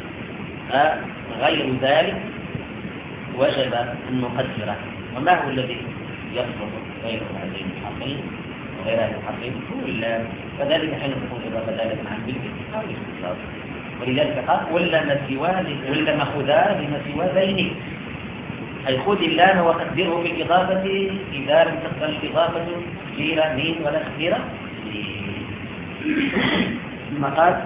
غير ذلك وجب أن نقدره. وما هو الذي يصلح غير هذين الحرفين وغير هذين الحرفين؟ هو اللام. فذلك حين تكون إضافة ذلك مع الملك أو الاختصاص. ولذلك قال ولا ما سواه ولا ما خذاه لما سواه ذينه، أي خذ اللام وقدره بالإضافة إذا لم تقبل الإضافة كثيرة مين ولا كثيرة. ثم قال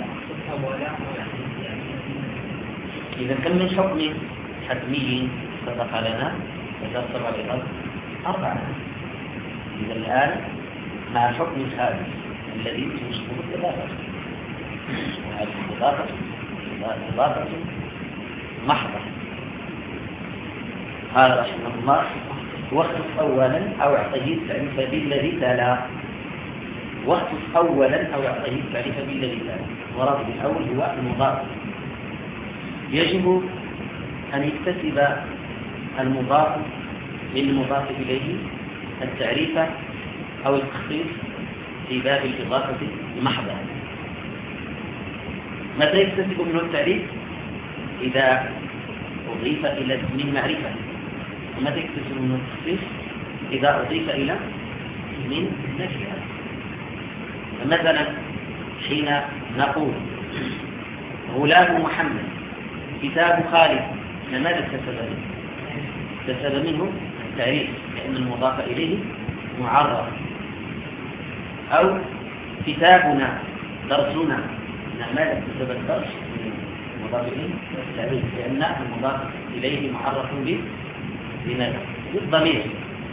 إذا كم من حكم حتمي سبق لنا وتذكر الإضافة أربعة. إذا الآن مع الحكم الخامس الذي يشبه الإضافة، وهذه الإضافة إضافة محضة. قال رحمه الله واختص أولا أو اعطيه التعريف بالذي تلا. واختص أولا أو اعطيه التعريف بالذي تلا. ورابط الأول هو المضاف. يجب أن يكتسب المضاف للمضاف إليه التعريف أو التخصيص في باب الإضافة محضة. متى يكتسب منه التعريف؟ إذا أضيف إلى اسم معرفة. ومتى يكتسب منه التخصيص؟ إذا أضيف إلى من نكرة. فمثلا حين نقول غلام محمد كتاب خالد، لماذا اكتسب اكتسب منه التعريف لأن المضاف إليه معرف. أو كتابنا درسنا، ماذا اكتسب الدرس؟ المضاف إليه التعريف لأن المضاف إليه معرف به بماذا؟ بالضمير.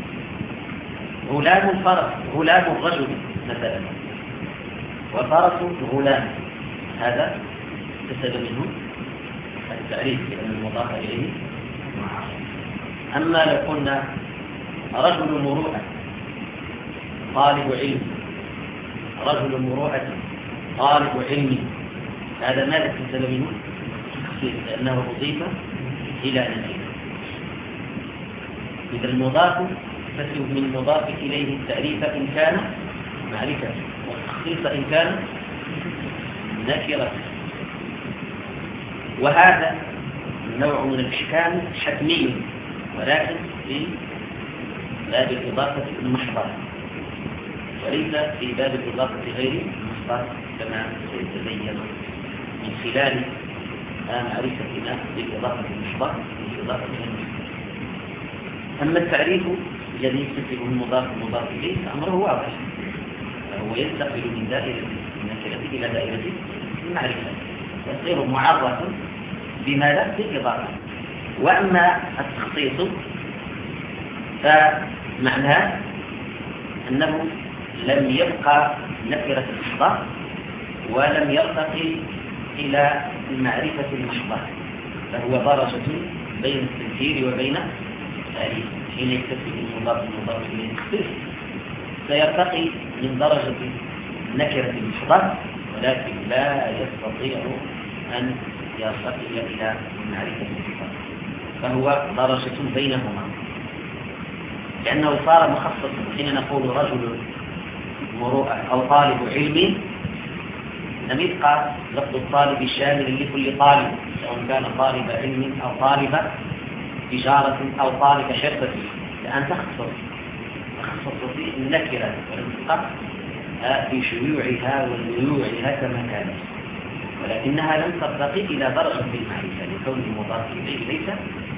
غلام الفرس، غلام الرجل مثلا، وفرس غلام، هذا اكتسب منه التعريف لأن المضاف إليه معرف. أما لو قلنا رجل مروءة طالب علم، رجل مروءة طالب علم، هذا ماذا اكتسب منه؟ لأنه أضيف إلى نفسه. إذا المضاف يكتسب من المضاف إليه التعريف إن كان معرفة، والتخصيص إن كان نكرة. وهذا النوع من الإحكام حتمي، ولكن في باب الإضافة المحضة، وليس في باب الإضافة غير المحضة كما سيتبين من خلال معرفتنا بالإضافة المحضة بالإضافة المحضة. أما التعريف الذي يكتسبه المضاف المضاف إليه فأمره واضح، هو ينتقل من دائرة النكرة إلى دائرة المعرفة، يصير معرفا بماذا؟ بالإضافة. وأما التخصيص فمعناه أنه لم يبقى نكرة المحضة ولم يرتقي إلى المعرفة المحضة، فهو درجة بين التنكير وبين التعريف. حين يكتسب المضاف المضاف إليه التخصيص سيرتقي من درجة نكرة المحضة، ولكن لا يستطيع أن يرتقي إلى معرفة المحضة، فهو درجة بينهما، لأنه صار مخصصا. حين نقول رجل مروءة أو طالب علم لم يبقى لفظ الطالب شامل لكل طالب، سواء كان طالب علم أو طالب تجارة أو طالب حرفة، لأن تخصص تخصص في النكرة ولم تبقى في شيوعها ونيوعها كما كانت، ولكنها لم ترتقي إلى درجة المعرفة لكون المضاف إليه ليس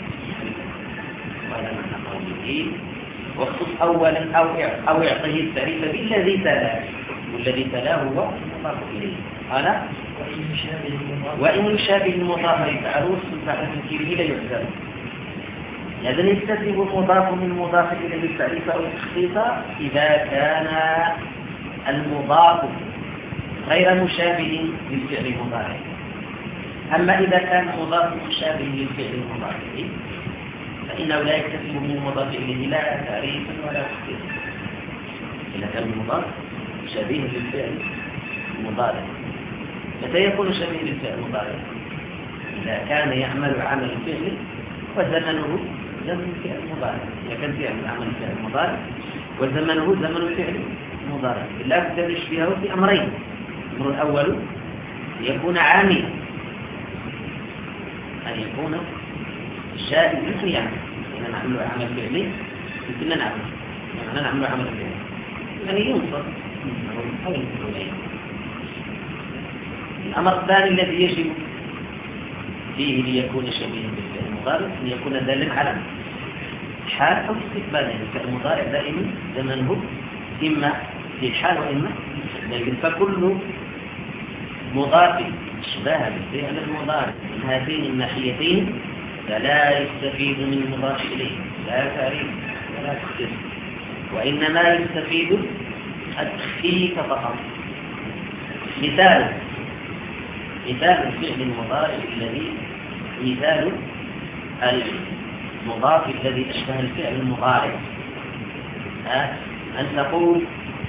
وهذا معنى قوله واخصص أولا أو أو يعطيه التعريف بالذي تلاه، والذي تلاه هو المضاف إليه. قال وإن يشابه المضاف للتعروس فعل تنكيره لا يعزل. إذن يكتسب المضاف من المضاف إليه التعريف أو التخصيص إذا كان المضاف غير مشابه للفعل المضارع. أما إذا كان المضاف مشابه للفعل المضارع فإنه لا يكتسب من المضاف إليه لا تعريف ولا تخصيص. إذا كان المضاف شبيه للفعل المضارع، متى يكون شبيه للفعل المضارع؟ إذا كان يعمل عمل الفعل وزمنه زمن الفعل المضارع. إذا كان يعمل عمل الفعل المضارع وزمنه زمن الفعل المضارع لا بد أن يشبهه في أمرين. الأمر الأول يكون عاملا، أن يكون شائع مثل يعمل. إذا نعمل عمل فعلي مثل نعمل يعني نعمل عمل فعلي يعني ينصر أو ينصر إليه. الأمر الثاني الذي يجب فيه ليكون شبيها بالفعل المضارع أن يكون دالا على حال أو استقبال. يعني الفعل المضارع دائما زمنه إما في الحال وإما لكن فكل مضاف اشباه بالفعل المضارع من هاتين الناحيتين فلا يستفيد من المضاف إليه لا تعريف ولا تخصيص، وإنما يستفيد التخفيف فقط. مثال مثال الفعل المضارع الذي مثال المضاف الذي أشبه الفعل المضارع أن تقول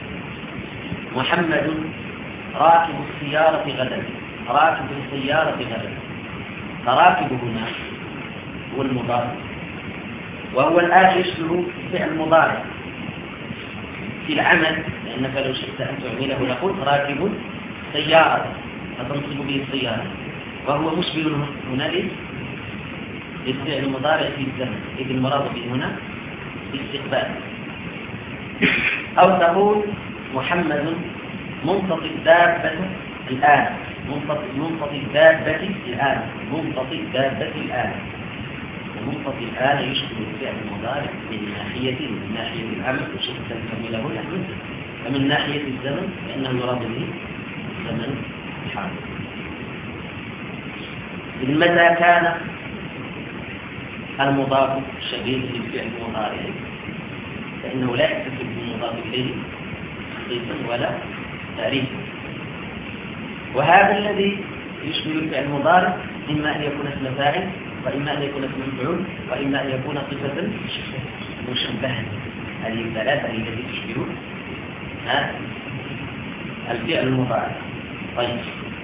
محمد راكب السيارة غدا، راكب السيارة غدا. فراكب هنا هو المضارع، وهو الآن يشبه فعل مضارع في العمل، لأنك لو شئت أن تعمله لقلت راكب سيارة فتنصب به السيارة، وهو مشبه هنا للفعل المضارع في الزمن، إذ المراد به هنا استقبال. أو تقول محمد منطق الدابة الآن، منطق الدابة الآن، منطق الدابة الآن. المنفصل الآن يشبه الفعل المضارع من ناحيتين، من ناحية العمل وشبه تكمله نحن، ومن ناحية الزمن لأنه يراد به الزمن الحاضر. إذن متى كان المضاف شبيه للفعل المضارع فإنه لا يكتسب بالمضاف إليه تخصيصا ولا تعريفا. وهذا الذي يشبه الفعل المضارع إما أن يكون اسم فاعل، وإما أن يكون اسم مفعول، وإما أن يكون صفة مشبهة. هذه الثلاثة هي التي تشبه الفعل المضارع. طيب،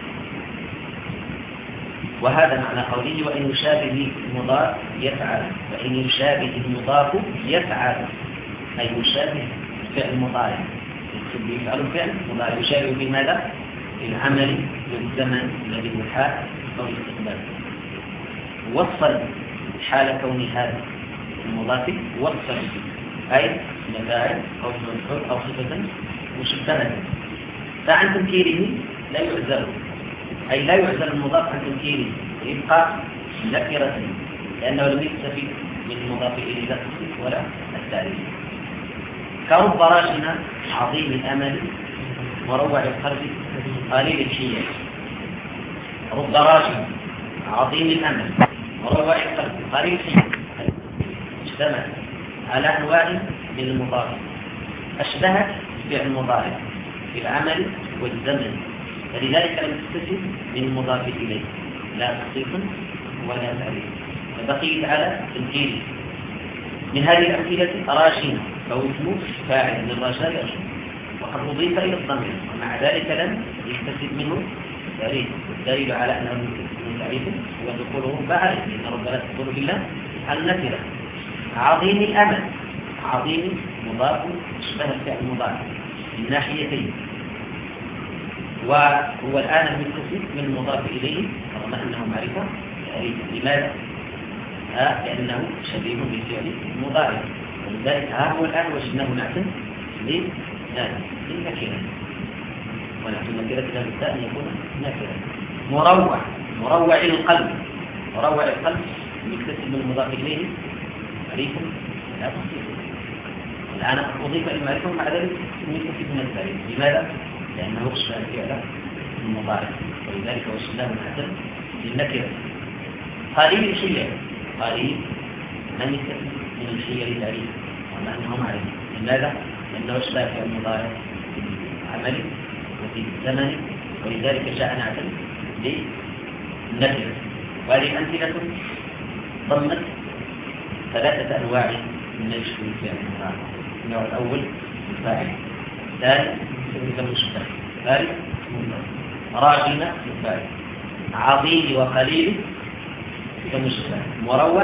وهذا معنى قوله وإن يشابه المضاف يفعل، وإن يشابه المضاف يفعل، أي يشابه الفعل المضارع، يفعل الفعل المضارع يشابه في ماذا؟ في العمل والزمن الذي هو الحال أو الاستقبال. وصل حال كون هذا المضاف وصل أي مفاعل أو مفعول أو صفة مشبهة، فعن تنكيره لا يعزل، أي لا يعزل المضاف عن تنكيره ويبقى نكرة لأنه لم يستفيد من المضاف إليه لا التصريف ولا التعريف. كرب راجنا عظيم الأمل مروع القلب قليل الحيل. رب راجنا عظيم الأمل مروع القلب قليل الحيل اجتمع على أنواع من المضاف، أشبهت فعل المضارع في العمل والزمن، فلذلك لم تستفد من المضاف إليه لا تخصيصا ولا تعريف، فبقيت على تنكيره. من هذه الأمثلة راشين فهو اسمه فاعل من رشا يرشد وقد أضيف إلى الضمير، ومع ذلك لم يستفد منه تعريف، والدليل على أنه من تعريف ودخوله بعرف لأن ربنا تقول بالله النكرة. عظيم الأمل عظيم مضاف اشبه الفعل المضارع من ناحيتين، وهو الآن المتصل من المضاف إليه رغم أنه معرفة تعريف. لماذا؟ آه لأنه شبيه بالفعل المضارع، ولذلك ها هو الآن وجدناه نعتم للنكرة، ونعتم النكرة إذا بدأ أن يكون نكرة. مروع مروع القلب مروع القلب يكتسب من المضاف إليه تعريف لا تصريف. الآن أضيف إلى المعرفة ومع ذلك يكتسب من التعريف. لماذا؟ لأنه يشبه الفعل المضارع، ولذلك وجدناه نعتم للنكرة. قليل الحيل قليل لم يستفد من الحيل تعريف ومع أنه معرفة. لماذا؟ لأنه اشبه الفعل المضارع في العمل وفي الزمن، ولذلك جاء نعتم للنكرة. وهذه الأمثلة ضمت ثلاثة أنواع من يشبه الفعل المضارع. النوع الأول الفاعل، الثاني اسم مشبه، الثالث راجل الفاعل. عظيم وقليل اسم مشبه، مروع.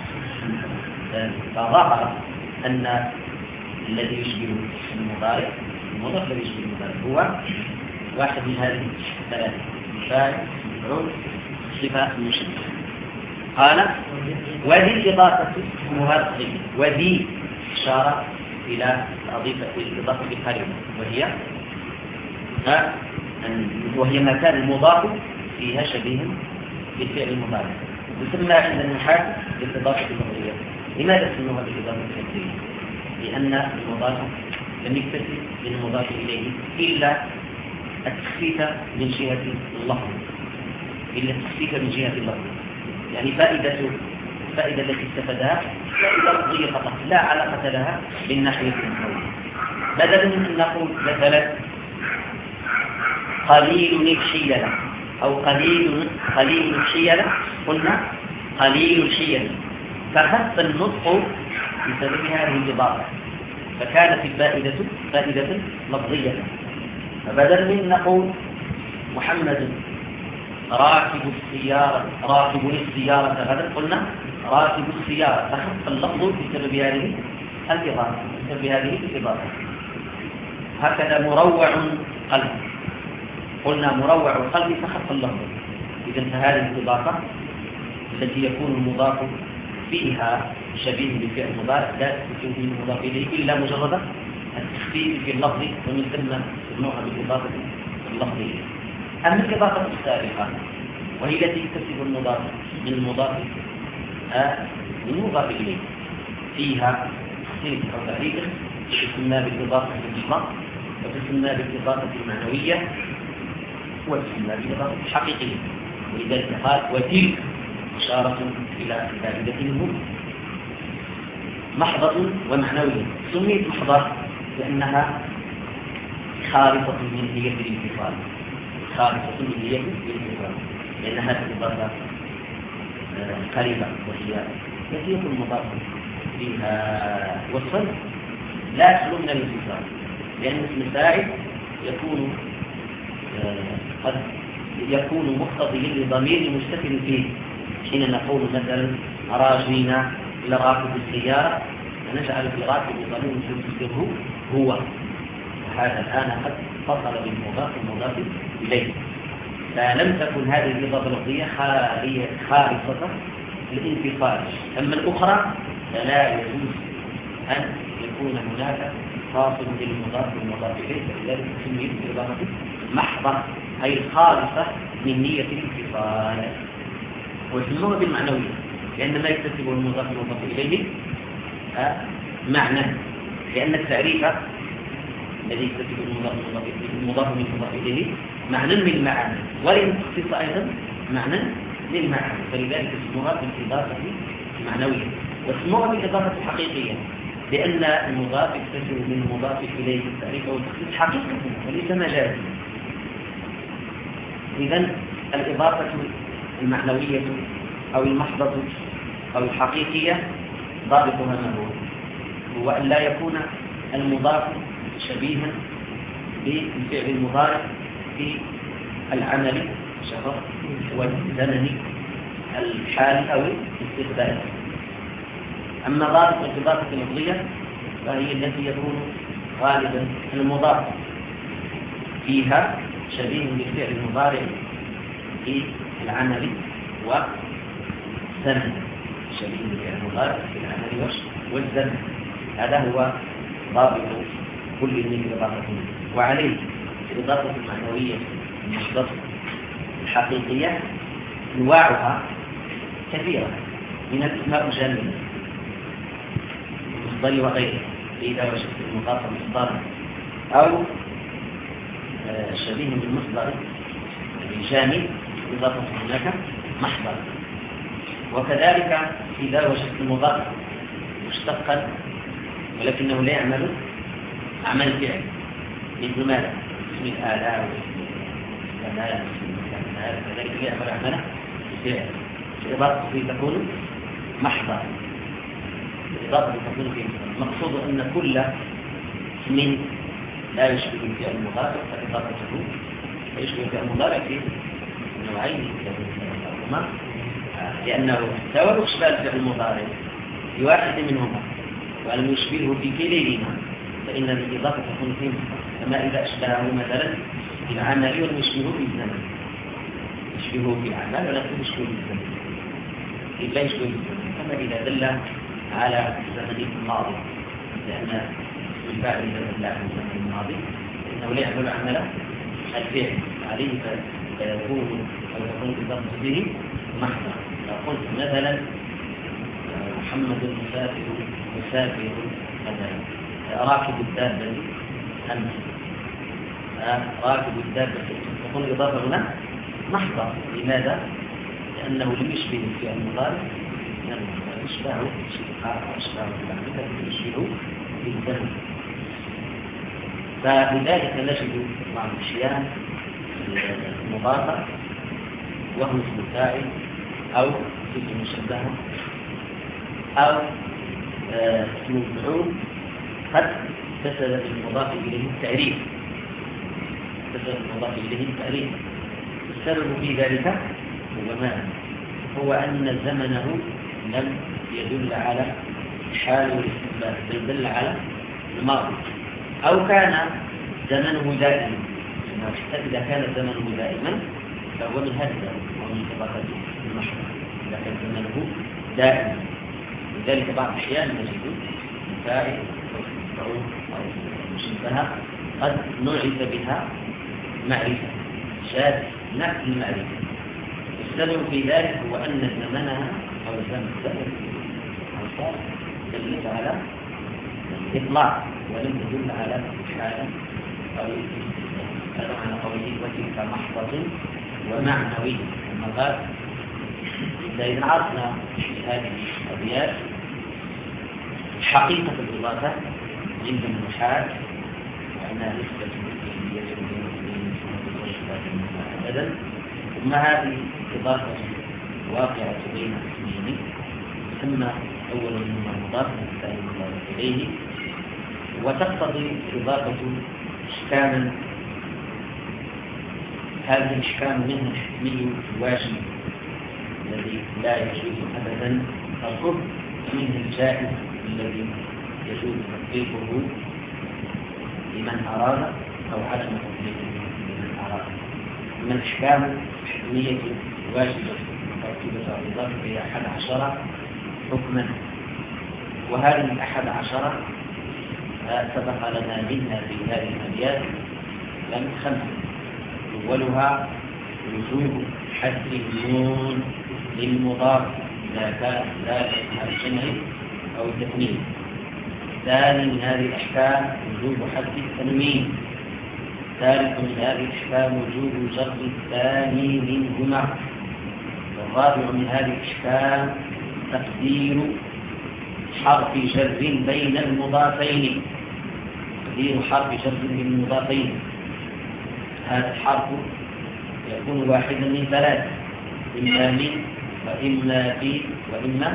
فظهر أن الذي يشبه المضارع المضاف الذي يشبه المضارع هو واحد من هذه الثلاثة، فاعل مفعول صفة مشبه. قال وذي الإضافة اسمها الصفة، وذي إشارة إلى الإضافة القريبة، وهي وهي مكان المضاف فيها شبيه بالفعل المضارع. يسمى عند النحاة بالإضافة اللفظية. لماذا سموها بالإضافة اللفظية؟ لأن المضاف لم يكتسب من المضاف إليه إلا التخفيف من جهة اللفظ، إلا التخفيف من جهة اللفظ. يعني فائدة الفائدة التي استفادها فائدة لفظية فقط لا علاقة لها بالناحية النحوية. بدلا من أن نقول مثلا قليل الحيلة أو قليل قليل الحيلة قلنا قليل الحيلة، فخف النطق بسبب هذه الإضافة، فكانت الفائدة فائدة لفظية. فبدل من نقول محمد راكب السيارة راكب السيارة غدا قلنا راكب السيارة، فخف اللفظ بسبب هذه الإضافة بسبب هذه الإضافة. هكذا مروع قلب قلنا مروع القلب فخف اللفظ. إذن فهذه الإضافة التي يكون المضاف فيها شبيه بالفعل المضارع لا تكون فيه المضاف إليه إلا مجرد التخفيف في اللفظ، ومن ثم سموها بالإضافة اللفظية. أما الإضافة السابقة وهي التي تكتسب المضاف من المضاف من مضاف إليه فيها صيغة أو تعريف تسمى بالإضافة المحضة، وتسمى بالإضافة المعنوية، وتسمى بالإضافة الحقيقية. ولذلك قال وتلك إشارة إلى فائدة منه محضة ومعنوية. سميت محضة لأنها خالصة من نية الانفصال، خالصة من نية الانفصال، لأن هذه الإضافة قريبة وهي نسية المضاف فيها وصل لا يخلو من الانفصال، لأن اسم الفاعل يكون قد يكون مقتضيا لضمير مستتر فيه. حين نقول مثلا راجينا إلى راكب السيارة فنجعل في راكب ضمير مستتره هو، وهذا الآن قد فصل بالمضاف المضاف إليه، فلم تكن هذه الإضافة اللفظية خالصة الانفصال. أما الأخرى فلا يجوز أن يكون هناك فاصل بين المضاف والمضاف إليه، فلذلك سميت بالإضافة محضة أي خالصة من نية الانفصال. ويسموها بالمعنوية لأن ما يكتسب المضاف والمضاف إليه معنى، لأن التعريف الذي يكتسب المضاف من المضاف إليه معنى من المعاني، وللتخصيص أيضا معنى للمعنى، فلذلك اسمها بالإضافة المعنوية. واسمها بالإضافة الحقيقية لأن المضاف يكتسب من المضاف إليه التعريف والتخصيص حقيقة وليس مجازا. إذن الإضافة المعنوية أو المحضة أو الحقيقية ضابطها ما هو هو أن لا يكون المضاف شبيها بالفعل المضارع في العمل شرط والزمن الحالي أو الاستقبال. أما ضابط الإضافة اللفظية فهي التي يكون غالبا المضاف فيها شبيه بالفعل المضارع في العمل والزمن، شبيه بالفعل المضارع في العمل والزمن. هذا هو ضابط كل من إضافة. وعليه الإضافة المعنوية المحضة الحقيقية أنواعها كثيرة من الأسماء الجامدة المصدر وغيره، إذا وجدت المضاف مصدرا أو شبيه بالمصدر الجامد إضافة هناك محضر. وكذلك إذا وجدت المضاف مشتقا ولكنه لا يعمل عمل فعل مثل ماذا؟ اسم الآلاء والآلاء كذلك لا يعمل عمله فعل. الإضافة تكون محضر، الإضافة تكون في المقصود أن كل اسم لا يشبه الفعل المضارع فإضافته يشبه الفعل المضارع في نوعين منهما، لأنه سواء أشبه الفعل المضارع في واحد منهما ولم يشبهه في كليهما فإن الإضافة تكون فيه، كما إذا أشبهه مثلا في العمل ولم يشبهه في الزمن، يشبهه في العمل ولكن يشبهه في الزمن، لا يشبهه في الزمن، كما إذا دل على الزمن الماضي، لأن الفاعل إذا دل على الزمن الماضي فإنه لا يعمل عمل الفعل عليه فيكون أو يكون الإضافة به محضر. لو قلت مثلا محمد مسافر مسافر مثلا راكب الدابة أمس راكب الدابة تكون الإضافة هنا محضر. لماذا؟ لأنه لم يشبه الفعل المضارع، لأنه يشبهه يشبهه يشبهه بالزمن. فلذلك نجد بعض الأشياء المضافة وهو اسم الفاعل أو اسم مشبهة أو اسم المفعول قد تسبب المضاف إليه التعريف، تسبب المضاف إليه التعريف. السبب في ذلك هو ما هو أن زمنه لم يدل على الحال والاستقبال بل دل على الماضي، أو كان زمنه دائما. إذا كان زمنه دائما فهو من هذا ومن طبقة المحضر إذا كان زمنه دائما. لذلك بعض الأحيان نجد فاعل أو مشبهة قد نعرف بها معرفة شاذ نفس المعرفة. السبب في ذلك هو أن زمنها أو زمن دلت على الإطلاق ولم تدل على إشعال أو هذا معنى قوله وتلك محضة ومعنوي المغاد. إذا عرفنا في هذه الأبيات حقيقة الإضافة عند النحاة وأنها نسبة يجب أبدا، ثم هذه إضافة واقعة بين اثنين، ثم أول منهما مضاف والثاني مضاف إليه، وتقتضي إضافة إحكاما. هذا الإحكام منه الحكمي الواجب الذي لا يجوز أبدا الرفض، منه الجائز الذي يجوز تطبيقه لمن أراد أو عدم تطبيقه لمن أراد. من الأحكام الحكمية الواجبة مرتبة الإضافة إلى أحد عشر حكما، وهذه الأحد عشر سبق لنا منها في هذه الأبيات لم خمسة. أولها وجوب حذف النون للمضاف إذا كان ذلك الجمع أو التثنية. ثاني من هذه الأحكام وجوب حذف التنوين. ثالث من هذه الأحكام وجوب جر الثاني منهما. والرابع من هذه الأحكام تقدير حرف جر بين المضافين. تقدير حرف جر بين المضافين، هذا الحرف يكون واحدا من ثلاث: إما من وإما في وإما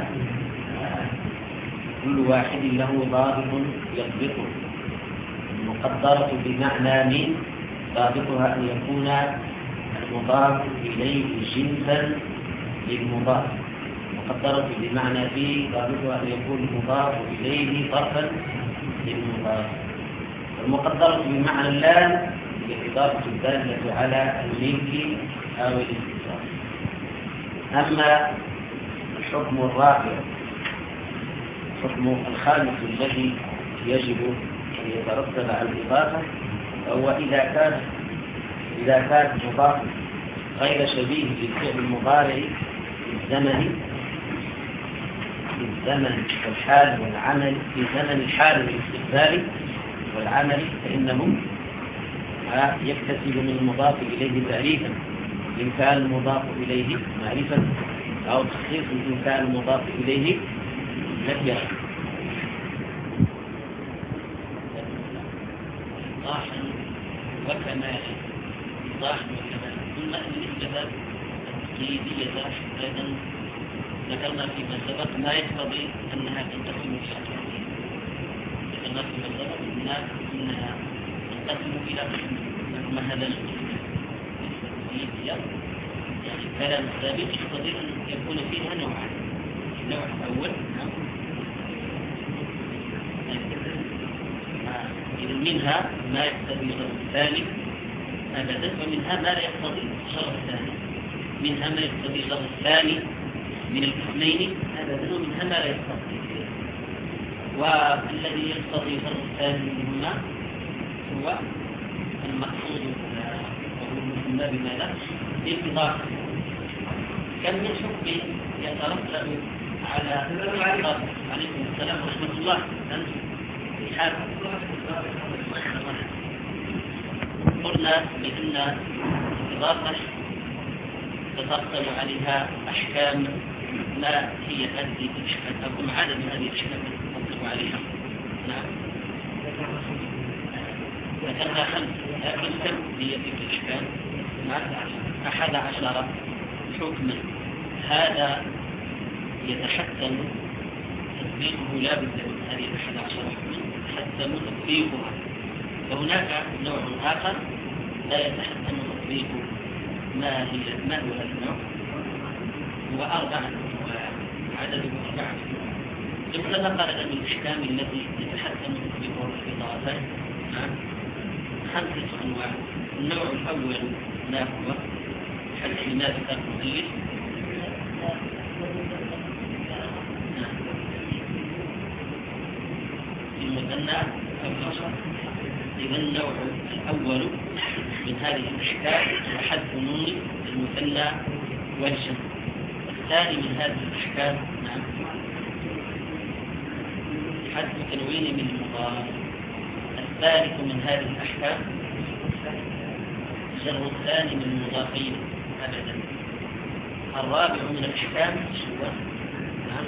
كل واحد له ضابط يضبطه. المقدرة بمعنى من ضابطها أن يكون المضاف إليه جنسا للمضاف. المقدرة بمعنى في ضابطها أن يكون المضاف إليه طرفا للمضاف. المقدرة بمعنى اللام هي إضافة الدالة على الملك أو الاتصال. أما الحكم الرابع، الحكم الخامس الذي يجب أن يترتب على الإضافة، هو إذا كان إذا كان مضاف غير شبيه بالفعل المضارع في الزمن في الزمن والحال والعمل، في زمن الحال والاستقبال والعمل، فإنه يكتسب من المضاف إليه تعريفا إن كان المضاف إليه معرفة، أو تخصيص إن كان المضاف إليه نكرة. إيضاحا وكمالا، إيضاحا وكمالا. ثم النسبة التقليدية أيضا ذكرنا فيما سبق ما يقتضي أنها تنقسم إلى قسمين. ذكرنا فيما سبق أنها تنقسم إلى قسمين، ثم هذا يعني الكلام السابق يقتضي أن يكون فيها نوعان. النوع الأول إذا منها ما يقتضي شرط الثاني أبدا، ومنها ما لا يقتضي شرط الثاني. منها ما يقتضي شرط الثاني من القسمين أبدا، ومنها ما لا يقتضي. والذي يقتضي شرط الثاني منهما هو المقصود وهو المسمى بماذا؟ بالإضافة. كم من حكم يترتب على الإضافة. عليكم السلام ورحمة الله. أنت حال قلنا بأن الإضافة تترتب عليها أحكام ما هي هذه الأحكام أو عدد من هذه الأحكام تترتب عليها. نعم ذكرنا خمس، لكن كم هي تلك الأحكام؟ أحد عشر حكما. هذا يتحتم تطبيقه لا بد من هذه الأحد عشر حكما، يتحتم تطبيقها. وهناك نوع آخر لا يتحتم تطبيقه. ما هي ما هو هذا النوع؟ هو أربعة أنواع، عدده أربعة أنواع. ثم نقل من الأحكام التي يتحتم تطبيقها في الإضافة خمسة أنواع. النوع الأول ما هو حذف ما ذكر المؤلف المثنى أو الأصل. إذا النوع الأول من هذه الأحكام هو حذف نون المثنى والجمع. الثاني من هذه الأحكام نعم حذف تنوين من المضاف. الثالث من هذه الأحكام جر الثاني من المضافين أبدا. الرابع من الأحكام شو؟ نعم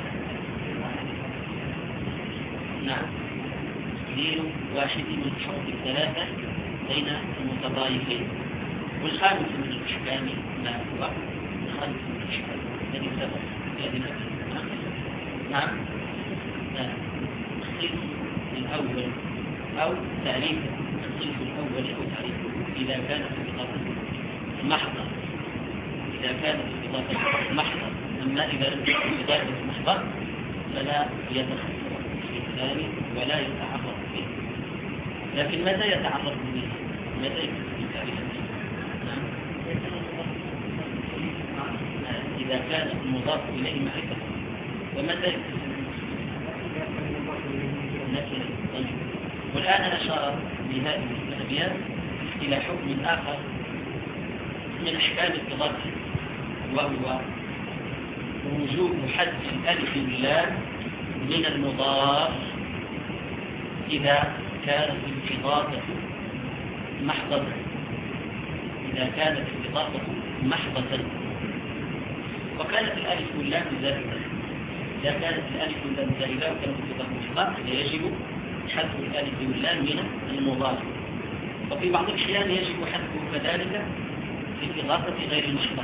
نعم تقدير واحد من الحروف الثلاثة بين المتضايفين. والخامس من الأحكام ما هو الخامس من الأحكام الذي سبق الذي نعم نعم الصنف الأول أو تعريف الصنف الأول أو تعريفه إذا كان في إضافة محضة إذا كان في إضافة محضة. أما إذا لم تكن في إضافة محضة فلا يتخصص في الثاني ولا يتعرض فيه. لكن متى يتعرض به؟ متى يكون في تعريف نعم إذا كان المضاف إليه معرفة. ومتى يكون طيب. والآن أشار بهذه الأبيات إلى حكم آخر من أحكام الإضافة، وهو وجوب حذف الألف واللام من المضاف إذا كانت الإضافة محضة. إذا كانت الإضافة محضة وكانت الألف واللام زائدة. إذا كانت الألف واللام زائدة وكانت الإضافة محضة فيجب حذف الألف واللام من المضاف. وفي بعض الأحيان يجب حذفه كذلك في الإضافة غير المحضة.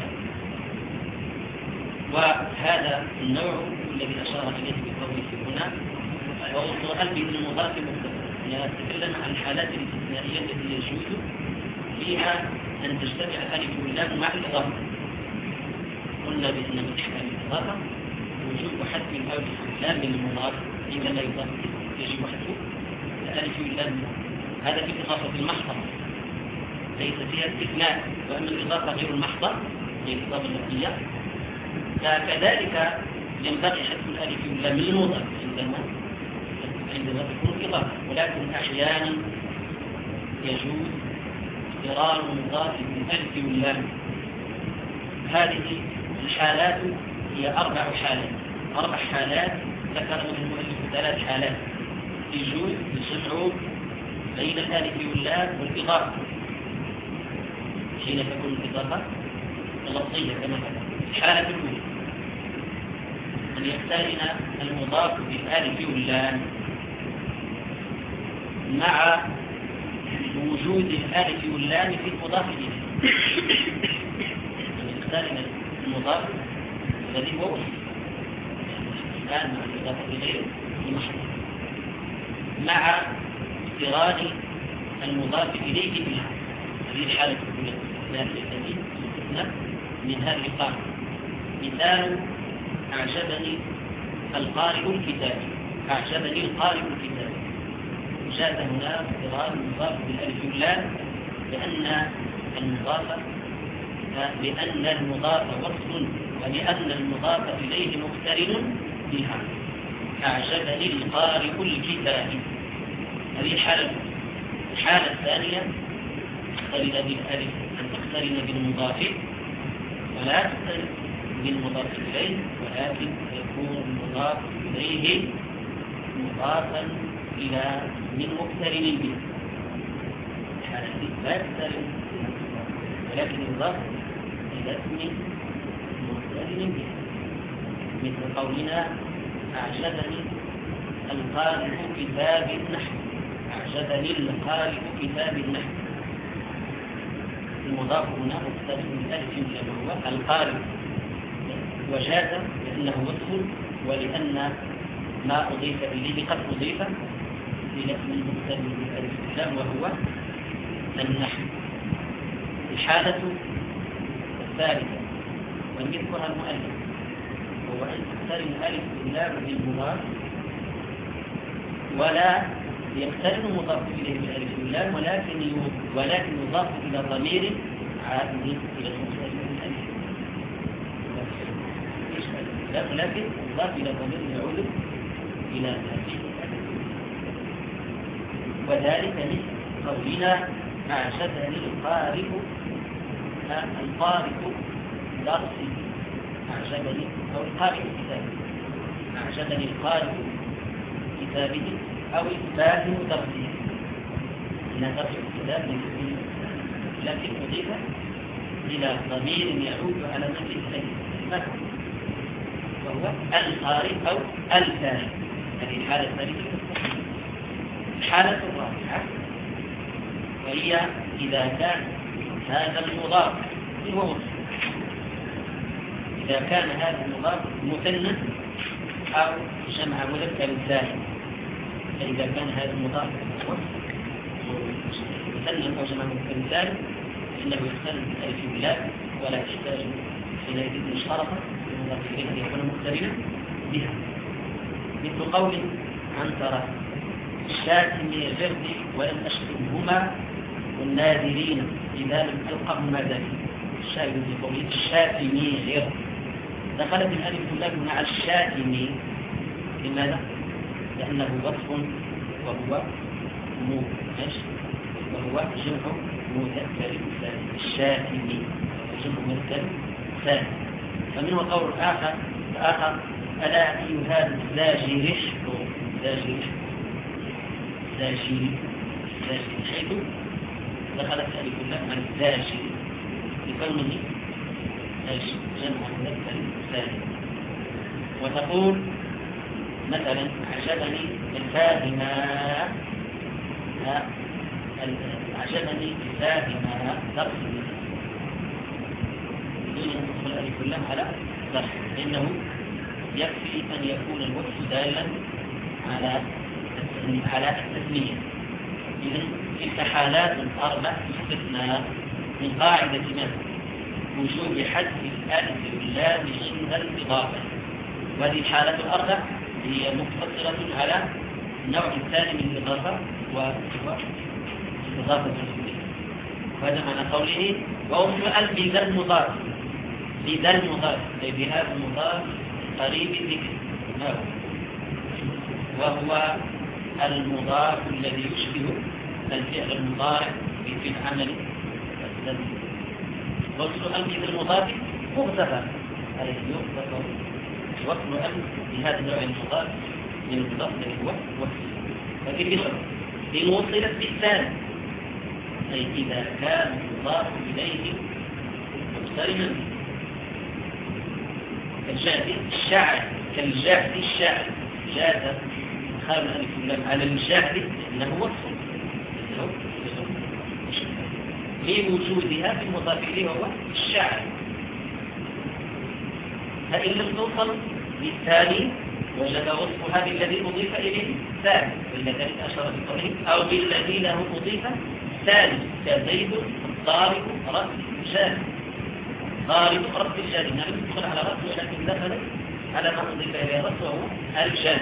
وهذا النوع الذي أشار إليه بقوله هنا ووصل قلبي من المضاف مختلف. نتكلم عن الحالات الاستثنائية التي يجوز فيها أن تجتمع الألف واللام مع الإضافة. قلنا بأن من أحكام الإضافة وجوب حذف الألف واللام من المضاف إذا لا يضاف يجب حذف الألف واللام. هذا في الإضافة المحضة ليس فيها استثناء. وأما الإضافة غير المحضة هي الإضافة اللفظية فكذلك ينبغي حذف الألف واللام من المضاف عندما عندما تكون إضافة. ولكن أحيانا يجوز اقتران المضاف بالألف واللام. هذه الحالات هي أربع حالات أربع حالات ذكر من المؤلف ثلاث حالات يجوز الجمع بين الألف واللام والإضافة حين تكون الإضافة لفظية كما الحالة الأولى أن يقترن المضاف بالألف واللام مع وجود الألف واللام في المضاف إليه. أن يقترن المضاف الذي هو الآن مع الإضافة غير المحضر مع اقتران المضاف إليه بها. هذه الحالة الأولى التي من هذه القاعدة. مثال أعجبني القارئ الكتاب. أعجبني القارئ الكتاب جاء هنا اقتران المضاف بالألف واللام لأن المضاف لأن المضاف وصف ولأن المضاف إليه مقترن بها. أعجبني القارئ الكتاب. هذه الحالة. الحالة الثانية تقترن بالألف أن تقترن بالمضاف ولا تقترن بالمضاف إليه ولكن يكون المضاف إليه مضافا إلى من مقترن به. الحالة لا تقترن ولكن يضاف إلى اسم مقترن به مثل قولنا أعجبني القارئ كتاب النحو. أعجبني القارئ كتاب النحو. المضاف هنا مقترن بالألف كما هو القارئ وجاز لأنه وصف ولأن ما أضيف إليه قد أضيف إلى اسم المقترن بالألف واللام وهو النحو. الحالة الثالثة وأن يذكرها المؤلف هو أن تقترن ألف واللام بالمضاف ولا يقترن المضاف إليه بالألف واللام ولكن ولكن يضاف إلى ضمير عائد إلى المقترن بالألف ولكن يضاف إلى ضمير يعود إلى الألف. وذلك مثل قولنا أعجبني القارئ القارئ درسي. أعجبني أو القارئ كتاب. أعجبني القارئ كتابه أو الفاهم درسه، إنها درس الكتاب لكن أضيف إلى ضمير يعود على من الإنسان مثلا، وهو القارئ أو الفاهم. هذه الحالة الثالثة. الحالة الرابعة وهي إذا كان هذا المضاف هو وصف، إذا كان هذا المضاف مثنى أو جمع مذكر سالم. فإذا كان هذا المضاف مثنى أو جمع مذكر سالم فإنه يختل بالألف واللام ولا يحتاج حينئذ مشتركة المضاف إليه أن يكون مقترنا بها، مثل قول عنترة الشاتم غردي ولم أشتمهما والناذرين إذا لم ألقهما ذلك. الشاهد في قوله الشاتمي غير دخلت الألف واللام مع الشاتمي. لماذا؟ لأنه وصف وهو مؤنث وهو جمع مذكر سالم. الشاتمي جمع مذكر سالم. فمنه قول آخر آخر ألا أيها الزاجرش زاجرش زاجري زاجري حيث دخلت الألف واللام مع الزاجري لكونه جمع مذكر سالم. وتقول مثلا عجبني الفاهمة عجبني الفاهمة درس بدون أن تدخل الألف واللام على درس، لأنه يكفي أن يكون الوصف دالا على على التسمية. إذن تلك حالات أربع استثناء من قاعدة ماذا؟ وجوب حذف الألف واللام عند الإضافة. وهذه الحالات الأربع هي مقتصرة على النوع الثاني من الإضافة وهو الإضافة التسمية. وهذا معنى قوله ووصف الألف بذا المضاف بذا المضاف أي بهذا المضاف قريب الذكر، وهو المضاف الذي يشبه الفعل المضارع في العمل السلبي. وصل الألف بالمضاف مغتفى عليه يغتفى وصل الألف بهذا النوع المضاف من المضاف الذي هو وصل. لكن بشرط إن وصلت بالثاني، أي إذا كان المضاف إليه مقترنا كالجهد الشاعر كالجهد الشاعر جاد خارج الألف واللام على الجهد إنه وصف لوجودها في المضاف إليه وهو الشاعر. فإن لم توصل بالثاني وجد وصف هذا الذي أضيف إليه ثاني، والذي أشار في قوله أو بالذي له أضيف ثاني كزيد ضارب رأس الجاد. ضارب رأس الجاد يعني يدخل على رأسه ولكن دخل على ما أضيف إليه رأسه وهو الجاد.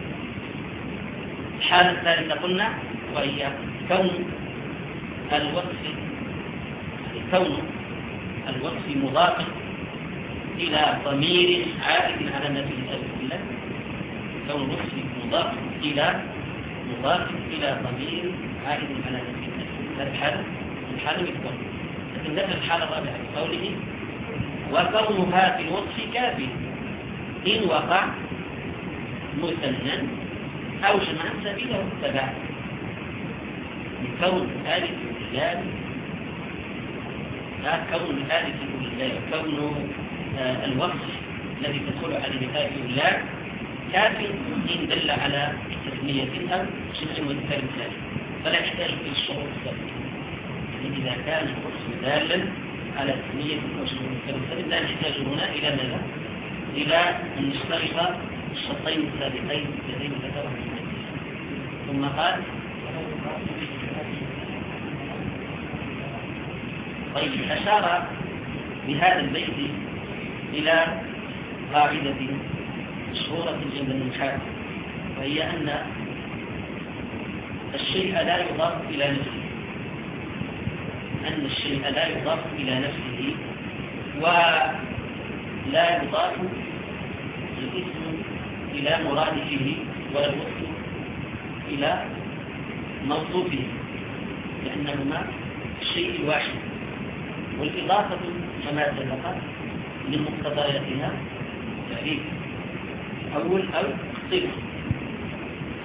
الحالة الثالثة قلنا وهي كون الوصف كون الوصف مضافا إلى ضمير عائد على نفي الألف واللام. كون الوصف مضاف إلى مضاف إلى ضمير عائد على نفي الألف. هذه الحالة الحالة يذكر. لكن ذكر الحالة الرابعة بقوله وكونها في الوصف كافي إن وقع مثنى أو جمعا سبيله تبع. كون الآلف واللام كون الآلف واللام كون آه الوصف الذي تدخل عليه الآلف واللام كافي إن دل على تسمية أو جمع مذكر سالم، فلا يحتاج في الشروط السابقة. إذا كان الوصف دالا على تسمية أو جمع مذكر سالم لا نحتاج هنا إلى ماذا؟ إلى أن نشترط الشرطين السابقين الذين ذكرهم. ثم قال طيب أشار بهذا البيت إلى قاعدة مشهورة جدا النحاة، وهي أن الشيء لا يضاف إلى نفسه أن الشيء لا يضاف إلى نفسه ولا يضاف الاسم إلى مرادفه ولا الوصف إلى موصوفه، لأنهما الشيء الواحد. والإضافة كما سبق من مقتضياتها تعريف أول أو صفة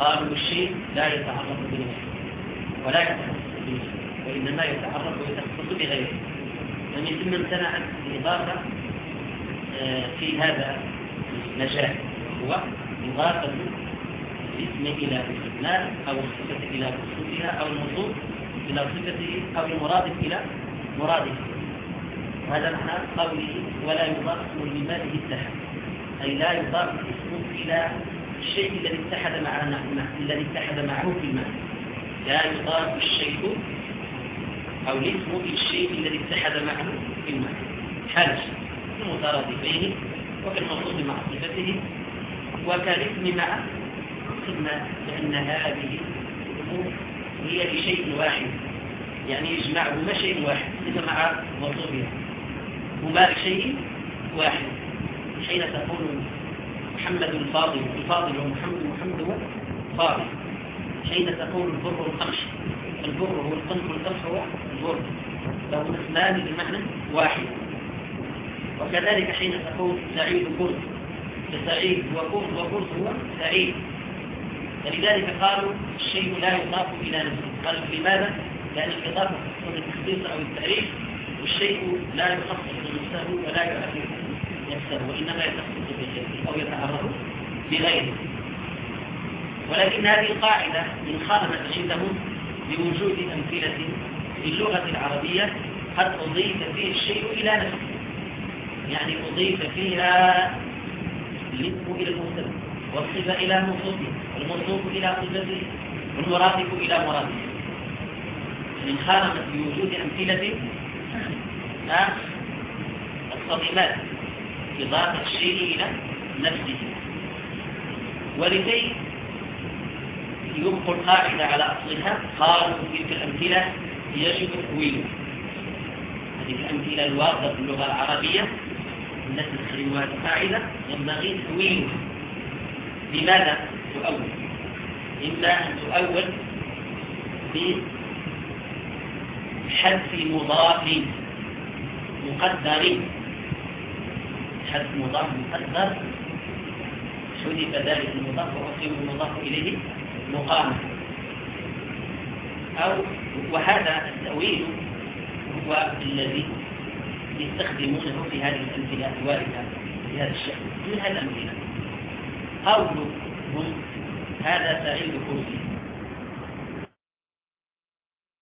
قالوا الشيء لا يتعرف بنفسه ولا يتخصص بنفسه، وإنما يتعرف ويتخصص بغيره. فمن ثم امتنعت الإضافة في هذا المجال، هو إضافة الاسم إلى استثناء أو الصفة إلى خصوصها أو الموصوف إلى صفته أو المرادف إلى مراده. وهذا معنى قوله ولا يضاف اسم لماله اتحد، أي لا يضاف الاسم إلى الشيء الذي اتحد معه الذي اتحد معه في المعنى. لا يضاف الشيء أو الاسم إلى الشيء الذي اتحد معه في المعنى حال المترادفين وكالموصوف مع صفته وكالاسم مع قلنا لأن هذه هي لشيء واحد، يعني يجمعهما شيء واحد إذا مع موصوفها هما لشيء واحد. حين تقول محمد الفاضل الفاضل ومحمد محمد هو فاضل، حين تقول البر القمح البر هو القمح والقمح هو البر، له اسمان بمعنى واحد. وكذلك حين تقول سعيد برد فسعيد وبرد وبرد هو سعيد. فلذلك قالوا الشيء لا يضاف إلى نفسه. قالوا لماذا؟ لأن الإضافة تكون التخصيص أو التعريف، والشيء لا يخصص نفسه ولا يعرف نفسه، وإنما يتخصص بغيره أو يتعرض بغيره. ولكن هذه القاعدة إن خالفت عندهم بوجود أمثلة في اللغة العربية قد أضيف فيه الشيء إلى نفسه، يعني أضيف فيها الاسم إلى المبتدأ والصفة إلى موصوفه والموصوف إلى صفته والمرادف إلى مراده. إن خالفت بوجود أمثلة الصدمات إضافة الشيء إلى نفسه. ولكي يبقوا القاعدة على أصلها قالوا في تلك الأمثلة يجب تأويله. هذه الأمثلة الواردة في اللغة العربية التي تخرجها القاعدة ينبغي تأويلها. لماذا تؤول؟ إما أن تؤول بحذف مضاف مقدر، حذف مضاف مقدر حذف ذلك المضاف وأصيب المضاف إليه مقامة، أو وهذا التأويل هو الذي يستخدمونه في هذه الأمثلة الواردة في هذا الشأن. من هذه الأمثلة قولهم هذا سعيد كرسي،